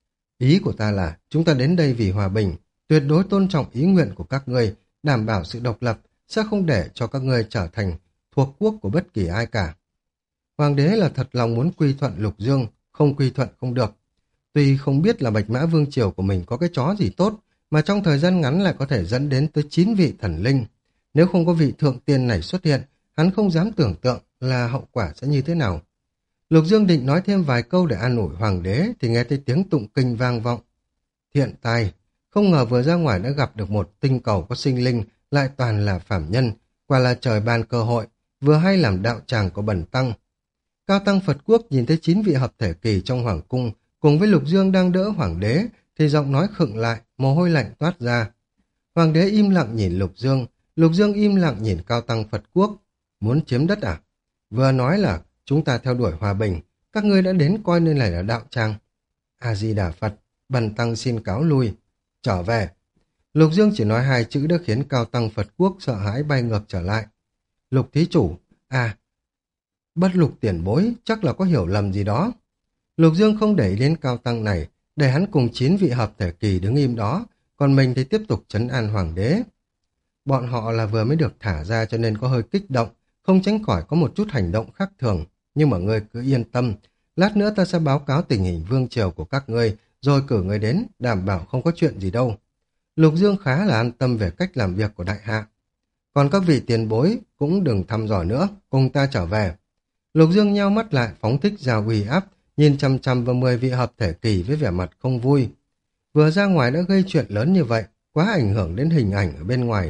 Ý của ta là chúng ta đến đây vì hòa bình, tuyệt đối tôn trọng ý nguyện của các ngươi, đảm bảo sự độc lập, sẽ không để cho các ngươi trở thành thuộc quốc của bất kỳ ai cả. Hoàng đế là thật lòng muốn quy thuận Lục Dương, không quy thuận không được. Tuy không biết là Bạch Mã Vương Triều của mình có cái chó gì tốt, mà trong thời gian ngắn lại có thể dẫn đến tới 9 vị thần linh. Nếu không có vị thượng tiên này xuất hiện, hắn không dám tưởng tượng là hậu quả sẽ như thế nào. Lục Dương định nói thêm vài câu để an ủi hoàng đế thì nghe thấy tiếng tụng kinh vang vọng. Thiện tài, không ngờ vừa ra ngoài đã gặp được một tinh cầu có sinh linh, lại toàn là phàm nhân, quả là trời ban cơ hội, vừa hay làm đạo tràng của Bần Tăng. Cao Tăng Phật Quốc nhìn thấy 9 vị hợp thể kỳ trong hoàng cung, cùng với Lục Dương đang đỡ hoàng đế, thì giọng nói khựng lại, mồ hôi lạnh toát ra. Hoàng đế im lặng nhìn Lục Dương im lặng nhìn Cao Tăng Phật Quốc. Muốn chiếm đất à? Vừa nói là chúng ta theo đuổi hòa bình, các ngươi đã đến coi nơi này là đạo tràng. A-di-đà Phật, Bần Tăng xin cáo lui. Trở về. Lục Dương chỉ nói 2 chữ đã khiến Cao Tăng Phật Quốc sợ hãi bay ngược trở lại. Lục thí chủ, Bất Lục tiền bối, chắc là có hiểu lầm gì đó. Lục Dương không để ý đến Cao Tăng này, để hắn cùng 9 vị hợp thể kỳ đứng im đó, còn mình thì tiếp tục trấn an hoàng đế. Bọn họ là vừa mới được thả ra cho nên có hơi kích động, không tránh khỏi có một chút hành động khác thường, nhưng mà ngươi cứ yên tâm, lát nữa ta sẽ báo cáo tình hình vương triều của các ngươi, rồi cử người đến, đảm bảo không có chuyện gì đâu. Lục Dương khá là an tâm về cách làm việc của đại hạ. Còn các vị tiền bối cũng đừng thăm dò nữa, cùng ta trở về. Lục Dương nheo mắt lại, phóng thích ra uy áp, nhìn chăm chăm vào 10 vị hợp thể kỳ với vẻ mặt không vui. Vừa ra ngoài đã gây chuyện lớn như vậy, quá ảnh hưởng đến hình ảnh ở bên ngoài.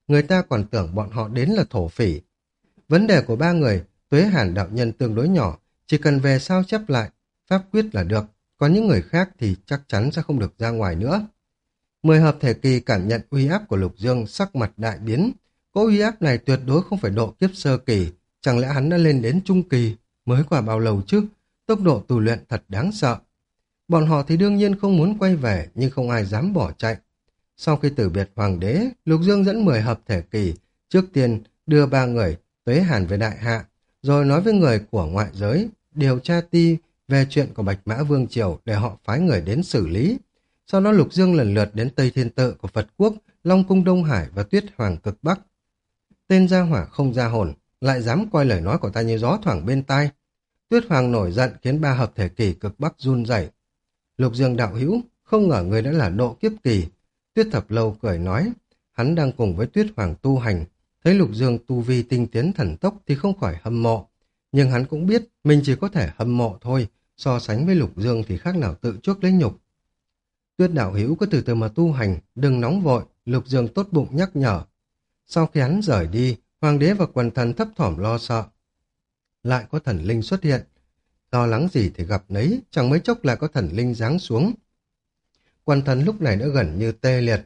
người ta còn tưởng bọn họ đến là thổ phỉ. Vấn đề của ba người, Tuế Hàn đạo nhân tương đối nhỏ, chỉ cần về sao chép lại, pháp quyết là được, còn những người khác thì chắc chắn sẽ không được ra ngoài nữa. 10 hợp thể kỳ cảm nhận uy áp của Lục Dương, sắc mặt đại biến. Cỗ uy áp này tuyệt đối không phải độ kiếp sơ kỳ, chẳng lẽ hắn đã lên đến trung kỳ, mới qua bao lâu chứ? Tốc độ tu luyện thật đáng sợ. Bọn họ thì đương nhiên không muốn quay về, nhưng không ai dám bỏ chạy. Sau khi từ biệt hoàng đế, Lục Dương dẫn 10 hợp thể kỳ, trước tiên đưa ba người Tuế Hàn về đại hạ, rồi nói với người của ngoại giới, điều tra ti về chuyện của Bạch Mã Vương Triều để họ phái người đến xử lý. Sau đó Lục Dương lần lượt đến Tây Thiên Tự của Phật Quốc, Long Cung Đông Hải và Tuyết Hoàng Cực Bắc. Tên gia hỏa không ra hồn, lại dám coi lời nói của ta như gió thoảng bên tai. Tuyết Hoàng nổi giận khiến ba hợp thể kỳ Cực Bắc run rẩy. Lục Dương đạo hữu, không ngờ người đã là độ kiếp kỳ. Tuyết Thập Lâu cười nói, hắn đang cùng với Tuyết Hoàng tu hành, thấy Lục Dương tu vi tinh tiến thần tốc thì không khỏi hâm mộ. Nhưng hắn cũng biết mình chỉ có thể hâm mộ thôi, so sánh với Lục Dương thì khác nào tự chuốc lấy nhục. Tuyết đạo hữu cứ từ từ mà tu hành, đừng nóng vội, Lục Dương tốt bụng nhắc nhở. Sau khi hắn rời đi, hoàng đế và quần thần thấp thỏm lo sợ. Lại có thần linh xuất hiện, lo lắng gì thì gặp nấy, chẳng mấy chốc lại có thần linh giáng xuống. Quần thần lúc này đã gần như tê liệt.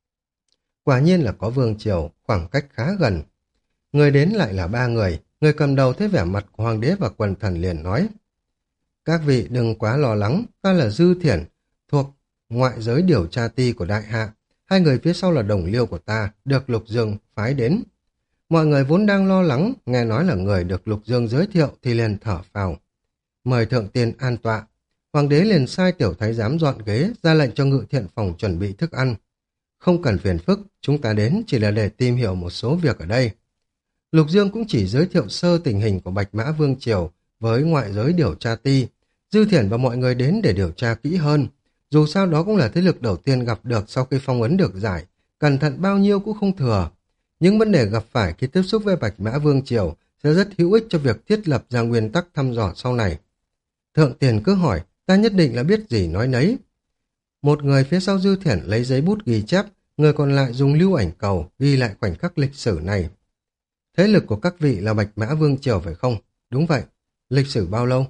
Quả nhiên là có vương triều, khoảng cách khá gần. Người đến lại là ba người cầm đầu thấy vẻ mặt của hoàng đế và quần thần liền nói. Các vị đừng quá lo lắng, ta là Dư Thiển, thuộc ngoại giới điều tra ti của đại hạ. Hai người phía sau là đồng liêu của ta, được Lục Dương phái đến. Mọi người vốn đang lo lắng, nghe nói là người được Lục Dương giới thiệu thì liền thở phào. Mời thượng tiên an tọa. Hoàng đế liền sai tiểu thái giám dọn ghế, ra lệnh cho ngự thiện phòng chuẩn bị thức ăn. Không cần phiền phức, chúng ta đến chỉ là để tìm hiểu một số việc ở đây. Lục Dương cũng chỉ giới thiệu sơ tình hình của Bạch Mã Vương Triều với ngoại giới điều tra ti. Dư Thiển và mọi người đến để điều tra kỹ hơn. Dù sao đó cũng là thế lực đầu tiên gặp được sau khi phong ấn được giải, cẩn thận bao nhiêu cũng không thừa. Những vấn đề gặp phải khi tiếp xúc với Bạch Mã Vương Triều sẽ rất hữu ích cho việc thiết lập ra nguyên tắc thăm dò sau này. Thượng tiền cứ hỏi, ta nhất định là biết gì nói nấy. Một người phía sau Dư Thiển lấy giấy bút ghi chép, người còn lại dùng lưu ảnh cầu ghi lại khoảnh khắc lịch sử này. Thế lực của các vị là Bạch Mã Vương Triều phải không? Đúng vậy. Lịch sử bao lâu?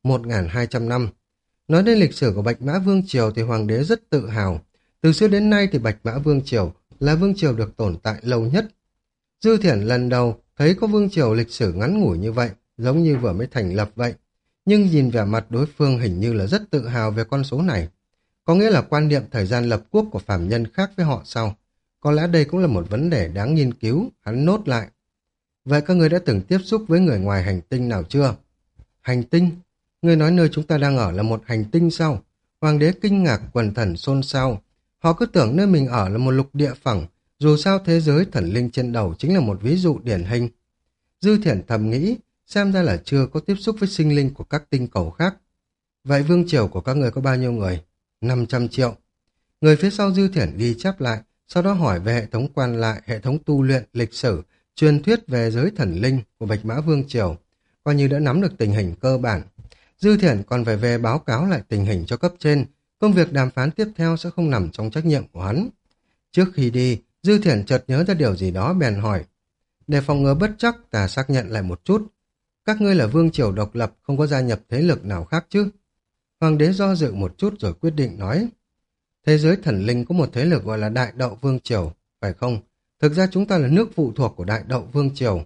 1.200 năm. Nói đến lịch sử của Bạch Mã Vương Triều thì hoàng đế rất tự hào. Từ xưa đến nay thì Bạch Mã Vương Triều là vương triều được tồn tại lâu nhất. Dư Thiển lần đầu thấy có vương triều lịch sử ngắn ngủi như vậy, giống như vừa mới thành lập vậy. Nhưng nhìn vẻ mặt đối phương hình như là rất tự hào về con số này. Có nghĩa là quan niệm thời gian lập quốc của phàm nhân khác với họ sao? Có lẽ đây cũng là một vấn đề đáng nghiên cứu, hắn nốt lại. Vậy các ngươi đã từng tiếp xúc với người ngoài hành tinh nào chưa? Hành tinh? Ngươi nói nơi chúng ta đang ở là một hành tinh sao? Hoàng đế kinh ngạc, quần thần xôn xao. Họ cứ tưởng nơi mình ở là một lục địa phẳng, dù sao thế giới thần linh trên đầu chính là một ví dụ điển hình. Dư Thiển thầm nghĩ, xem ra là chưa có tiếp xúc với sinh linh của các tinh cầu khác. Vậy vương triều của các người có bao nhiêu người? 500 triệu. Người phía sau Dư Thiển ghi chép lại, sau đó hỏi về hệ thống quan lại, hệ thống tu luyện, lịch sử, truyền thuyết về giới thần linh của Bạch Mã Vương Triều, coi như đã nắm được tình hình cơ bản. Dư Thiển còn phải về báo cáo lại tình hình cho cấp trên, công việc đàm phán tiếp theo sẽ không nằm trong trách nhiệm của hắn. Trước khi đi, Dư Thiển chợt nhớ ra điều gì đó bèn hỏi. Để phòng ngừa bất chắc, ta xác nhận lại một chút. Các ngươi là vương triều độc lập, không có gia nhập thế lực nào khác chứ? Hoàng đế do dự một chút rồi quyết định nói. Thế giới thần linh có một thế lực gọi là Đại Đậu Vương Triều, phải không? Thực ra chúng ta là nước phụ thuộc của Đại Đậu Vương Triều.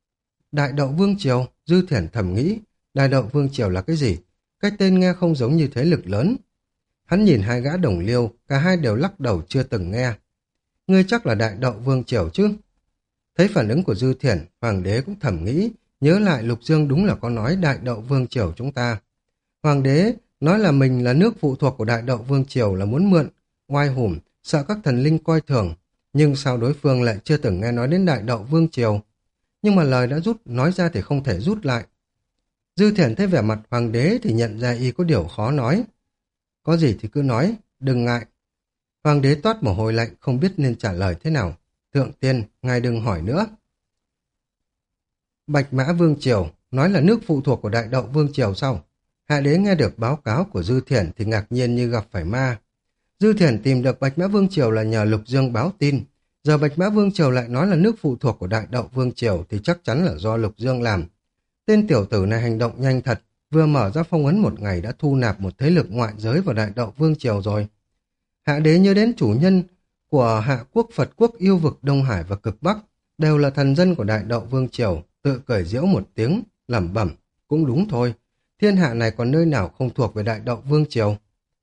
Đại Đậu Vương Triều, Dư Thiển thầm nghĩ. Đại Đậu Vương Triều là cái gì? Cái tên nghe không giống như thế lực lớn. Hắn nhìn hai gã đồng liêu, cả hai đều lắc đầu chưa từng nghe. Ngươi chắc là Đại Đậu Vương Triều chứ? Thấy phản ứng của Dư Thiển, hoàng đế cũng thầm nghĩ, nhớ lại Lục Dương đúng là có nói Đại Đậu Vương Triều chúng ta. Hoàng đế nói là mình là nước phụ thuộc của Đại Đậu Vương Triều là muốn mượn, oai hùm, sợ các thần linh coi thường, nhưng sao đối phương lại chưa từng nghe nói đến Đại Đậu Vương Triều? Nhưng mà lời đã nói ra thì không thể rút lại. Dư Thiển thấy vẻ mặt hoàng đế thì nhận ra y có điều khó nói. Có gì thì cứ nói, đừng ngại. Hoàng đế toát mồ hôi lạnh không biết nên trả lời thế nào. Thượng tiên, ngài đừng hỏi nữa. Bạch Mã Vương Triều nói là nước phụ thuộc của Đại Đậu Vương Triều sao? Hạ đế nghe được báo cáo của Dư Thiển thì ngạc nhiên như gặp phải ma. Dư Thiển tìm được Bạch Mã Vương Triều là nhờ Lục Dương báo tin. Giờ Bạch Mã Vương Triều lại nói là nước phụ thuộc của Đại Đậu Vương Triều thì chắc chắn là do Lục Dương làm. Tên tiểu tử này hành động nhanh thật, vừa mở ra phong ấn một ngày đã thu nạp một thế lực ngoại giới vào Đại Đậu Vương Triều rồi. Hạ đế nhớ đến chủ nhân của Hạ quốc Phật quốc yêu vực Đông Hải và Cực Bắc, đều là thần dân của Đại Đậu Vương Triều, tự cười giễu một tiếng, lẩm bẩm, cũng đúng thôi, thiên hạ này còn nơi nào không thuộc về Đại Đậu Vương Triều.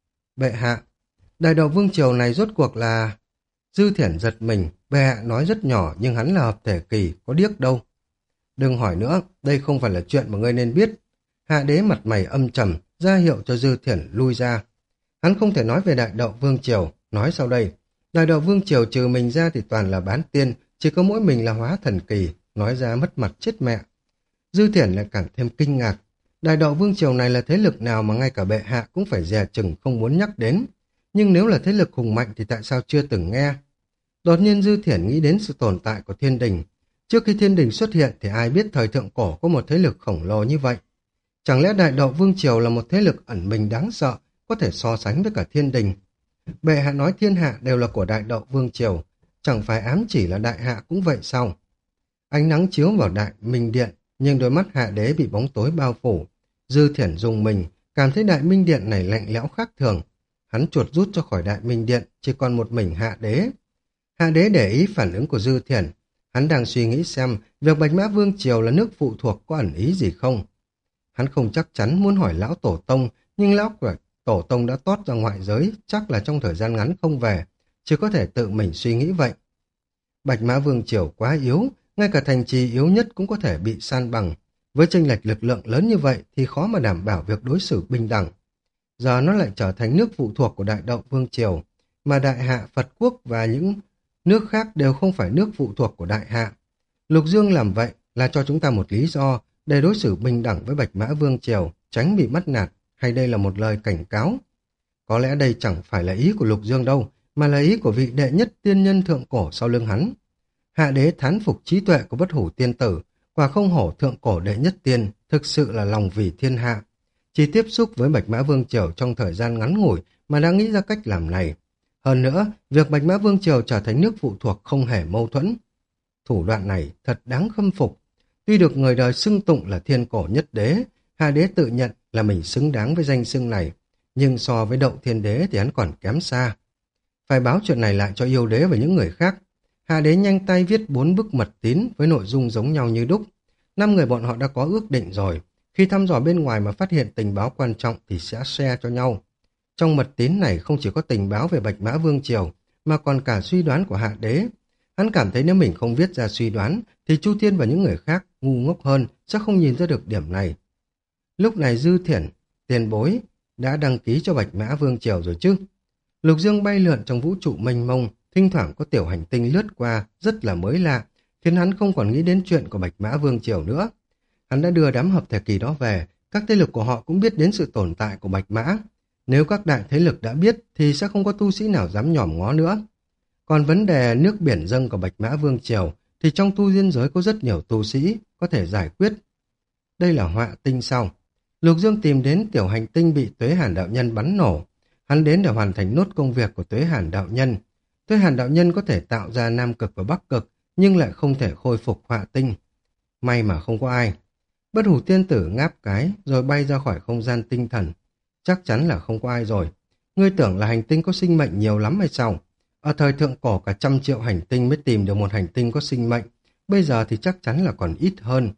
Bệ hạ, Đại Đậu Vương Triều này rốt cuộc là... Dư Thiển giật mình, bệ hạ nói rất nhỏ nhưng hắn là hợp thể kỳ, có điếc đâu. Đừng hỏi nữa, đây không phải là chuyện mà ngươi nên biết. Hạ đế mặt mày âm trầm, ra hiệu cho Dư Thiển lui ra. Hắn không thể nói về Đại Đậu Vương Triều, nói sau đây. Đại Đậu Vương Triều trừ mình ra thì toàn là bán tiên, chỉ có mỗi mình là hóa thần kỳ, nói ra mất mặt chết mẹ. Dư Thiển lại càng thêm kinh ngạc. Đại Đậu Vương Triều này là thế lực nào mà ngay cả bệ hạ cũng phải dè chừng không muốn nhắc đến. Nhưng nếu là thế lực hùng mạnh thì tại sao chưa từng nghe? Đột nhiên Dư Thiển nghĩ đến sự tồn tại của thiên đình. Trước khi thiên đình xuất hiện thì ai biết thời thượng cổ có một thế lực khổng lồ như vậy? Chẳng lẽ Đại Đậu Vương Triều là một thế lực ẩn mình đáng sợ, có thể so sánh với cả thiên đình? Bệ hạ nói thiên hạ đều là của Đại Đậu Vương Triều, chẳng phải ám chỉ là đại hạ cũng vậy sao? Ánh nắng chiếu vào Đại Minh Điện, nhưng đôi mắt hạ đế bị bóng tối bao phủ. Dư Thiển rùng mình, cảm thấy Đại Minh Điện này lạnh lẽo khác thường. Hắn chuột rút cho khỏi Đại Minh Điện, chỉ còn một mình hạ đế. Hạ đế để ý phản ứng của Dư Thiển. Hắn đang suy nghĩ xem việc Bạch Mã Vương Triều là nước phụ thuộc có ẩn ý gì không. Hắn không chắc chắn muốn hỏi lão tổ tông, nhưng lão tổ tông đã tót ra ngoại giới, chắc là trong thời gian ngắn không về, chỉ có thể tự mình suy nghĩ vậy. Bạch Mã Vương Triều quá yếu, ngay cả thành trì yếu nhất cũng có thể bị san bằng. Với chênh lệch lực lượng lớn như vậy thì khó mà đảm bảo việc đối xử bình đẳng. Giờ nó lại trở thành nước phụ thuộc của Đại Đậu Vương Triều, mà Đại Hạ, Phật Quốc và những nước khác đều không phải nước phụ thuộc của Đại Hạ. Lục Dương làm vậy là cho chúng ta một lý do để đối xử bình đẳng với Bạch Mã Vương Triều, tránh bị bắt nạt, hay đây là một lời cảnh cáo? Có lẽ đây chẳng phải là ý của Lục Dương đâu, mà là ý của vị đệ nhất tiên nhân thượng cổ sau lưng hắn. Hạ đế thán phục trí tuệ của Bất Hủ Tiên Tử, quả không hổ thượng cổ đệ nhất tiên, thực sự là lòng vì thiên hạ. Chỉ tiếp xúc với Bạch Mã Vương Triều trong thời gian ngắn ngủi mà đã nghĩ ra cách làm này. Hơn nữa, việc Bạch Mã Vương Triều trở thành nước phụ thuộc không hề mâu thuẫn. Thủ đoạn này thật đáng khâm phục. Tuy được người đời xưng tụng là thiên cổ nhất đế, Hạ đế tự nhận là mình xứng đáng với danh xưng này, nhưng so với Đậu Thiên Đế thì hắn còn kém xa. Phải báo chuyện này lại cho yêu đế và những người khác. Hạ đế nhanh tay viết 4 bức mật tín với nội dung giống nhau như đúc. 5 người bọn họ đã có ước định rồi. Khi thăm dò bên ngoài mà phát hiện tình báo quan trọng thì sẽ share cho nhau. Trong mật tín này không chỉ có tình báo về Bạch Mã Vương Triều, mà còn cả suy đoán của Hạ đế. Hắn cảm thấy nếu mình không viết ra suy đoán, thì Chu Thiên và những người khác ngu ngốc hơn sẽ không nhìn ra được điểm này. Lúc này Dư Thiển, tiền bối, đã đăng ký cho Bạch Mã Vương Triều rồi chứ? Lục Dương bay lượn trong vũ trụ mênh mông, thỉnh thoảng có tiểu hành tinh lướt qua, rất là mới lạ, khiến hắn không còn nghĩ đến chuyện của Bạch Mã Vương Triều nữa. Hắn đã đưa đám hợp thể kỳ đó về, các thế lực của họ cũng biết đến sự tồn tại của Bạch Mã. Nếu các đại thế lực đã biết thì sẽ không có tu sĩ nào dám nhòm ngó nữa. Còn vấn đề nước biển dâng của Bạch Mã Vương Triều thì trong tu tiên giới có rất nhiều tu sĩ có thể giải quyết. Đây là họa tinh sao? Lục Dương tìm đến tiểu hành tinh bị Tuế Hàn đạo nhân bắn nổ. Hắn đến để hoàn thành nốt công việc của Tuế Hàn đạo nhân. Tuế Hàn đạo nhân có thể tạo ra Nam Cực và Bắc Cực, nhưng lại không thể khôi phục họa tinh. May mà không có ai. Bất Hủ Tiên Tử ngáp cái rồi bay ra khỏi không gian tinh thần. Chắc chắn là không có ai rồi. Ngươi tưởng là hành tinh có sinh mệnh nhiều lắm hay sao? Ở thời thượng cổ cả 100 triệu hành tinh mới tìm được một hành tinh có sinh mệnh. Bây giờ thì chắc chắn là còn ít hơn.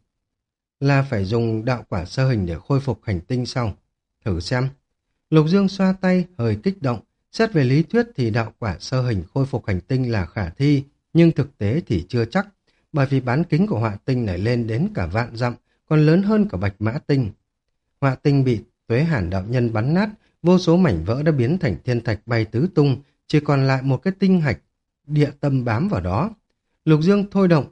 Là phải dùng đạo quả sơ hình để khôi phục hành tinh sao? Thử xem. Lục Dương xoa tay, hơi kích động. Xét về lý thuyết thì đạo quả sơ hình khôi phục hành tinh là khả thi, nhưng thực tế thì chưa chắc, bởi vì bán kính của họa tinh này lên đến cả vạn dặm, còn lớn hơn cả Bạch Mã tinh. Họa tinh bị Tuế Hàn đạo nhân bắn nát, vô số mảnh vỡ đã biến thành thiên thạch bay tứ tung, chỉ còn lại một cái tinh hạch địa tâm bám vào đó. Lục Dương thôi động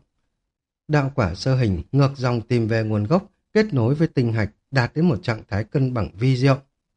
đạo quả sơ hình, ngược dòng tìm về nguồn gốc, kết nối với tinh hạch, đạt đến một trạng thái cân bằng vi diệu.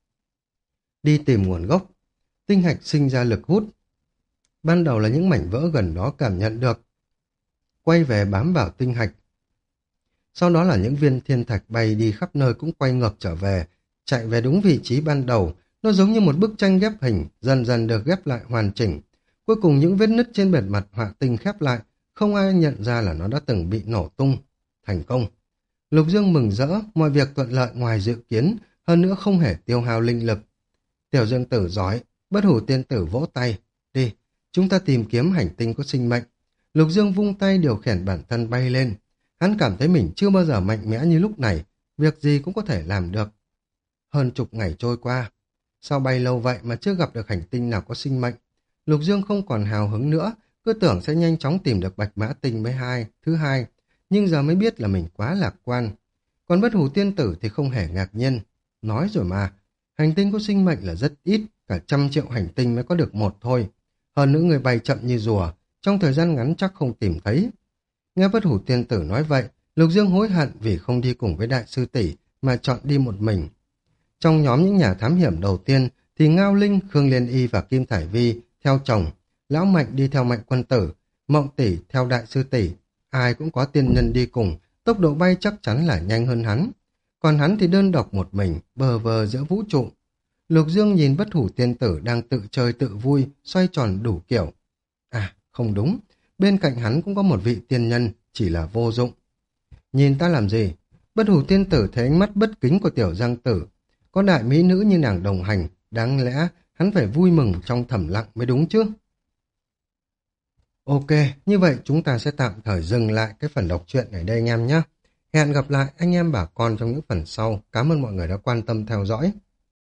Đi tìm nguồn gốc, tinh hạch sinh ra lực hút. Ban đầu là những mảnh vỡ gần đó cảm nhận được, quay về bám vào tinh hạch. Sau đó là những viên thiên thạch bay đi khắp nơi cũng quay ngược trở về, chạy về đúng vị trí ban đầu. Nó giống như một bức tranh ghép hình, dần dần được ghép lại hoàn chỉnh. Cuối cùng những vết nứt trên bề mặt hỏa tinh khép lại, không ai nhận ra là nó đã từng bị nổ tung. Thành công. Lục Dương mừng rỡ, mọi việc thuận lợi ngoài dự kiến, hơn nữa không hề tiêu hao linh lực. Tiểu Dương Tử giỏi, Bất Hủ Tiên Tử vỗ tay. Đi, chúng ta tìm kiếm hành tinh có sinh mệnh. Lục Dương vung tay điều khiển bản thân bay lên. Hắn cảm thấy mình chưa bao giờ mạnh mẽ như lúc này, việc gì cũng có thể làm được. Hơn chục ngày trôi qua, sao bay lâu vậy mà chưa gặp được hành tinh nào có sinh mệnh? Lục Dương không còn hào hứng nữa, cứ tưởng sẽ nhanh chóng tìm được Bạch Mã Tinh thứ hai, nhưng giờ mới biết là mình quá lạc quan. Còn Bất Hủ Tiên Tử thì không hề ngạc nhiên. Nói rồi mà, hành tinh có sinh mệnh là rất ít, cả 100 triệu hành tinh mới có được một thôi. Hơn nữa người bay chậm như rùa, trong thời gian ngắn chắc không tìm thấy. Nghe Bất Hủ Tiên Tử nói vậy, Lục Dương hối hận vì không đi cùng với Đại sư tỷ mà chọn đi một mình. Trong nhóm những nhà thám hiểm đầu tiên thì Ngao Linh, Khương Liên Y và Kim Thải Vi theo chồng, Lão Mạnh đi theo Mạnh Quân Tử, Mộng Tỷ theo Đại sư tỷ, ai cũng có tiên nhân đi cùng, tốc độ bay chắc chắn là nhanh hơn hắn. Còn hắn thì đơn độc một mình, bờ vờ giữa vũ trụ. Lục Dương nhìn Bất Hủ Tiên Tử đang tự chơi tự vui, xoay tròn đủ kiểu. À, không đúng, bên cạnh hắn cũng có một vị tiên nhân, chỉ là vô dụng. Nhìn ta làm gì? Bất Hủ Tiên Tử thấy ánh mắt bất kính của Tiểu Giang Tử. Có đại mỹ nữ như nàng đồng hành, đáng lẽ hắn phải vui mừng trong thầm lặng mới đúng chứ. Ok, như vậy chúng ta sẽ tạm thời dừng lại cái phần đọc truyện ở đây anh em nhé. Hẹn gặp lại anh em bà con trong những phần sau. Cảm ơn mọi người đã quan tâm theo dõi.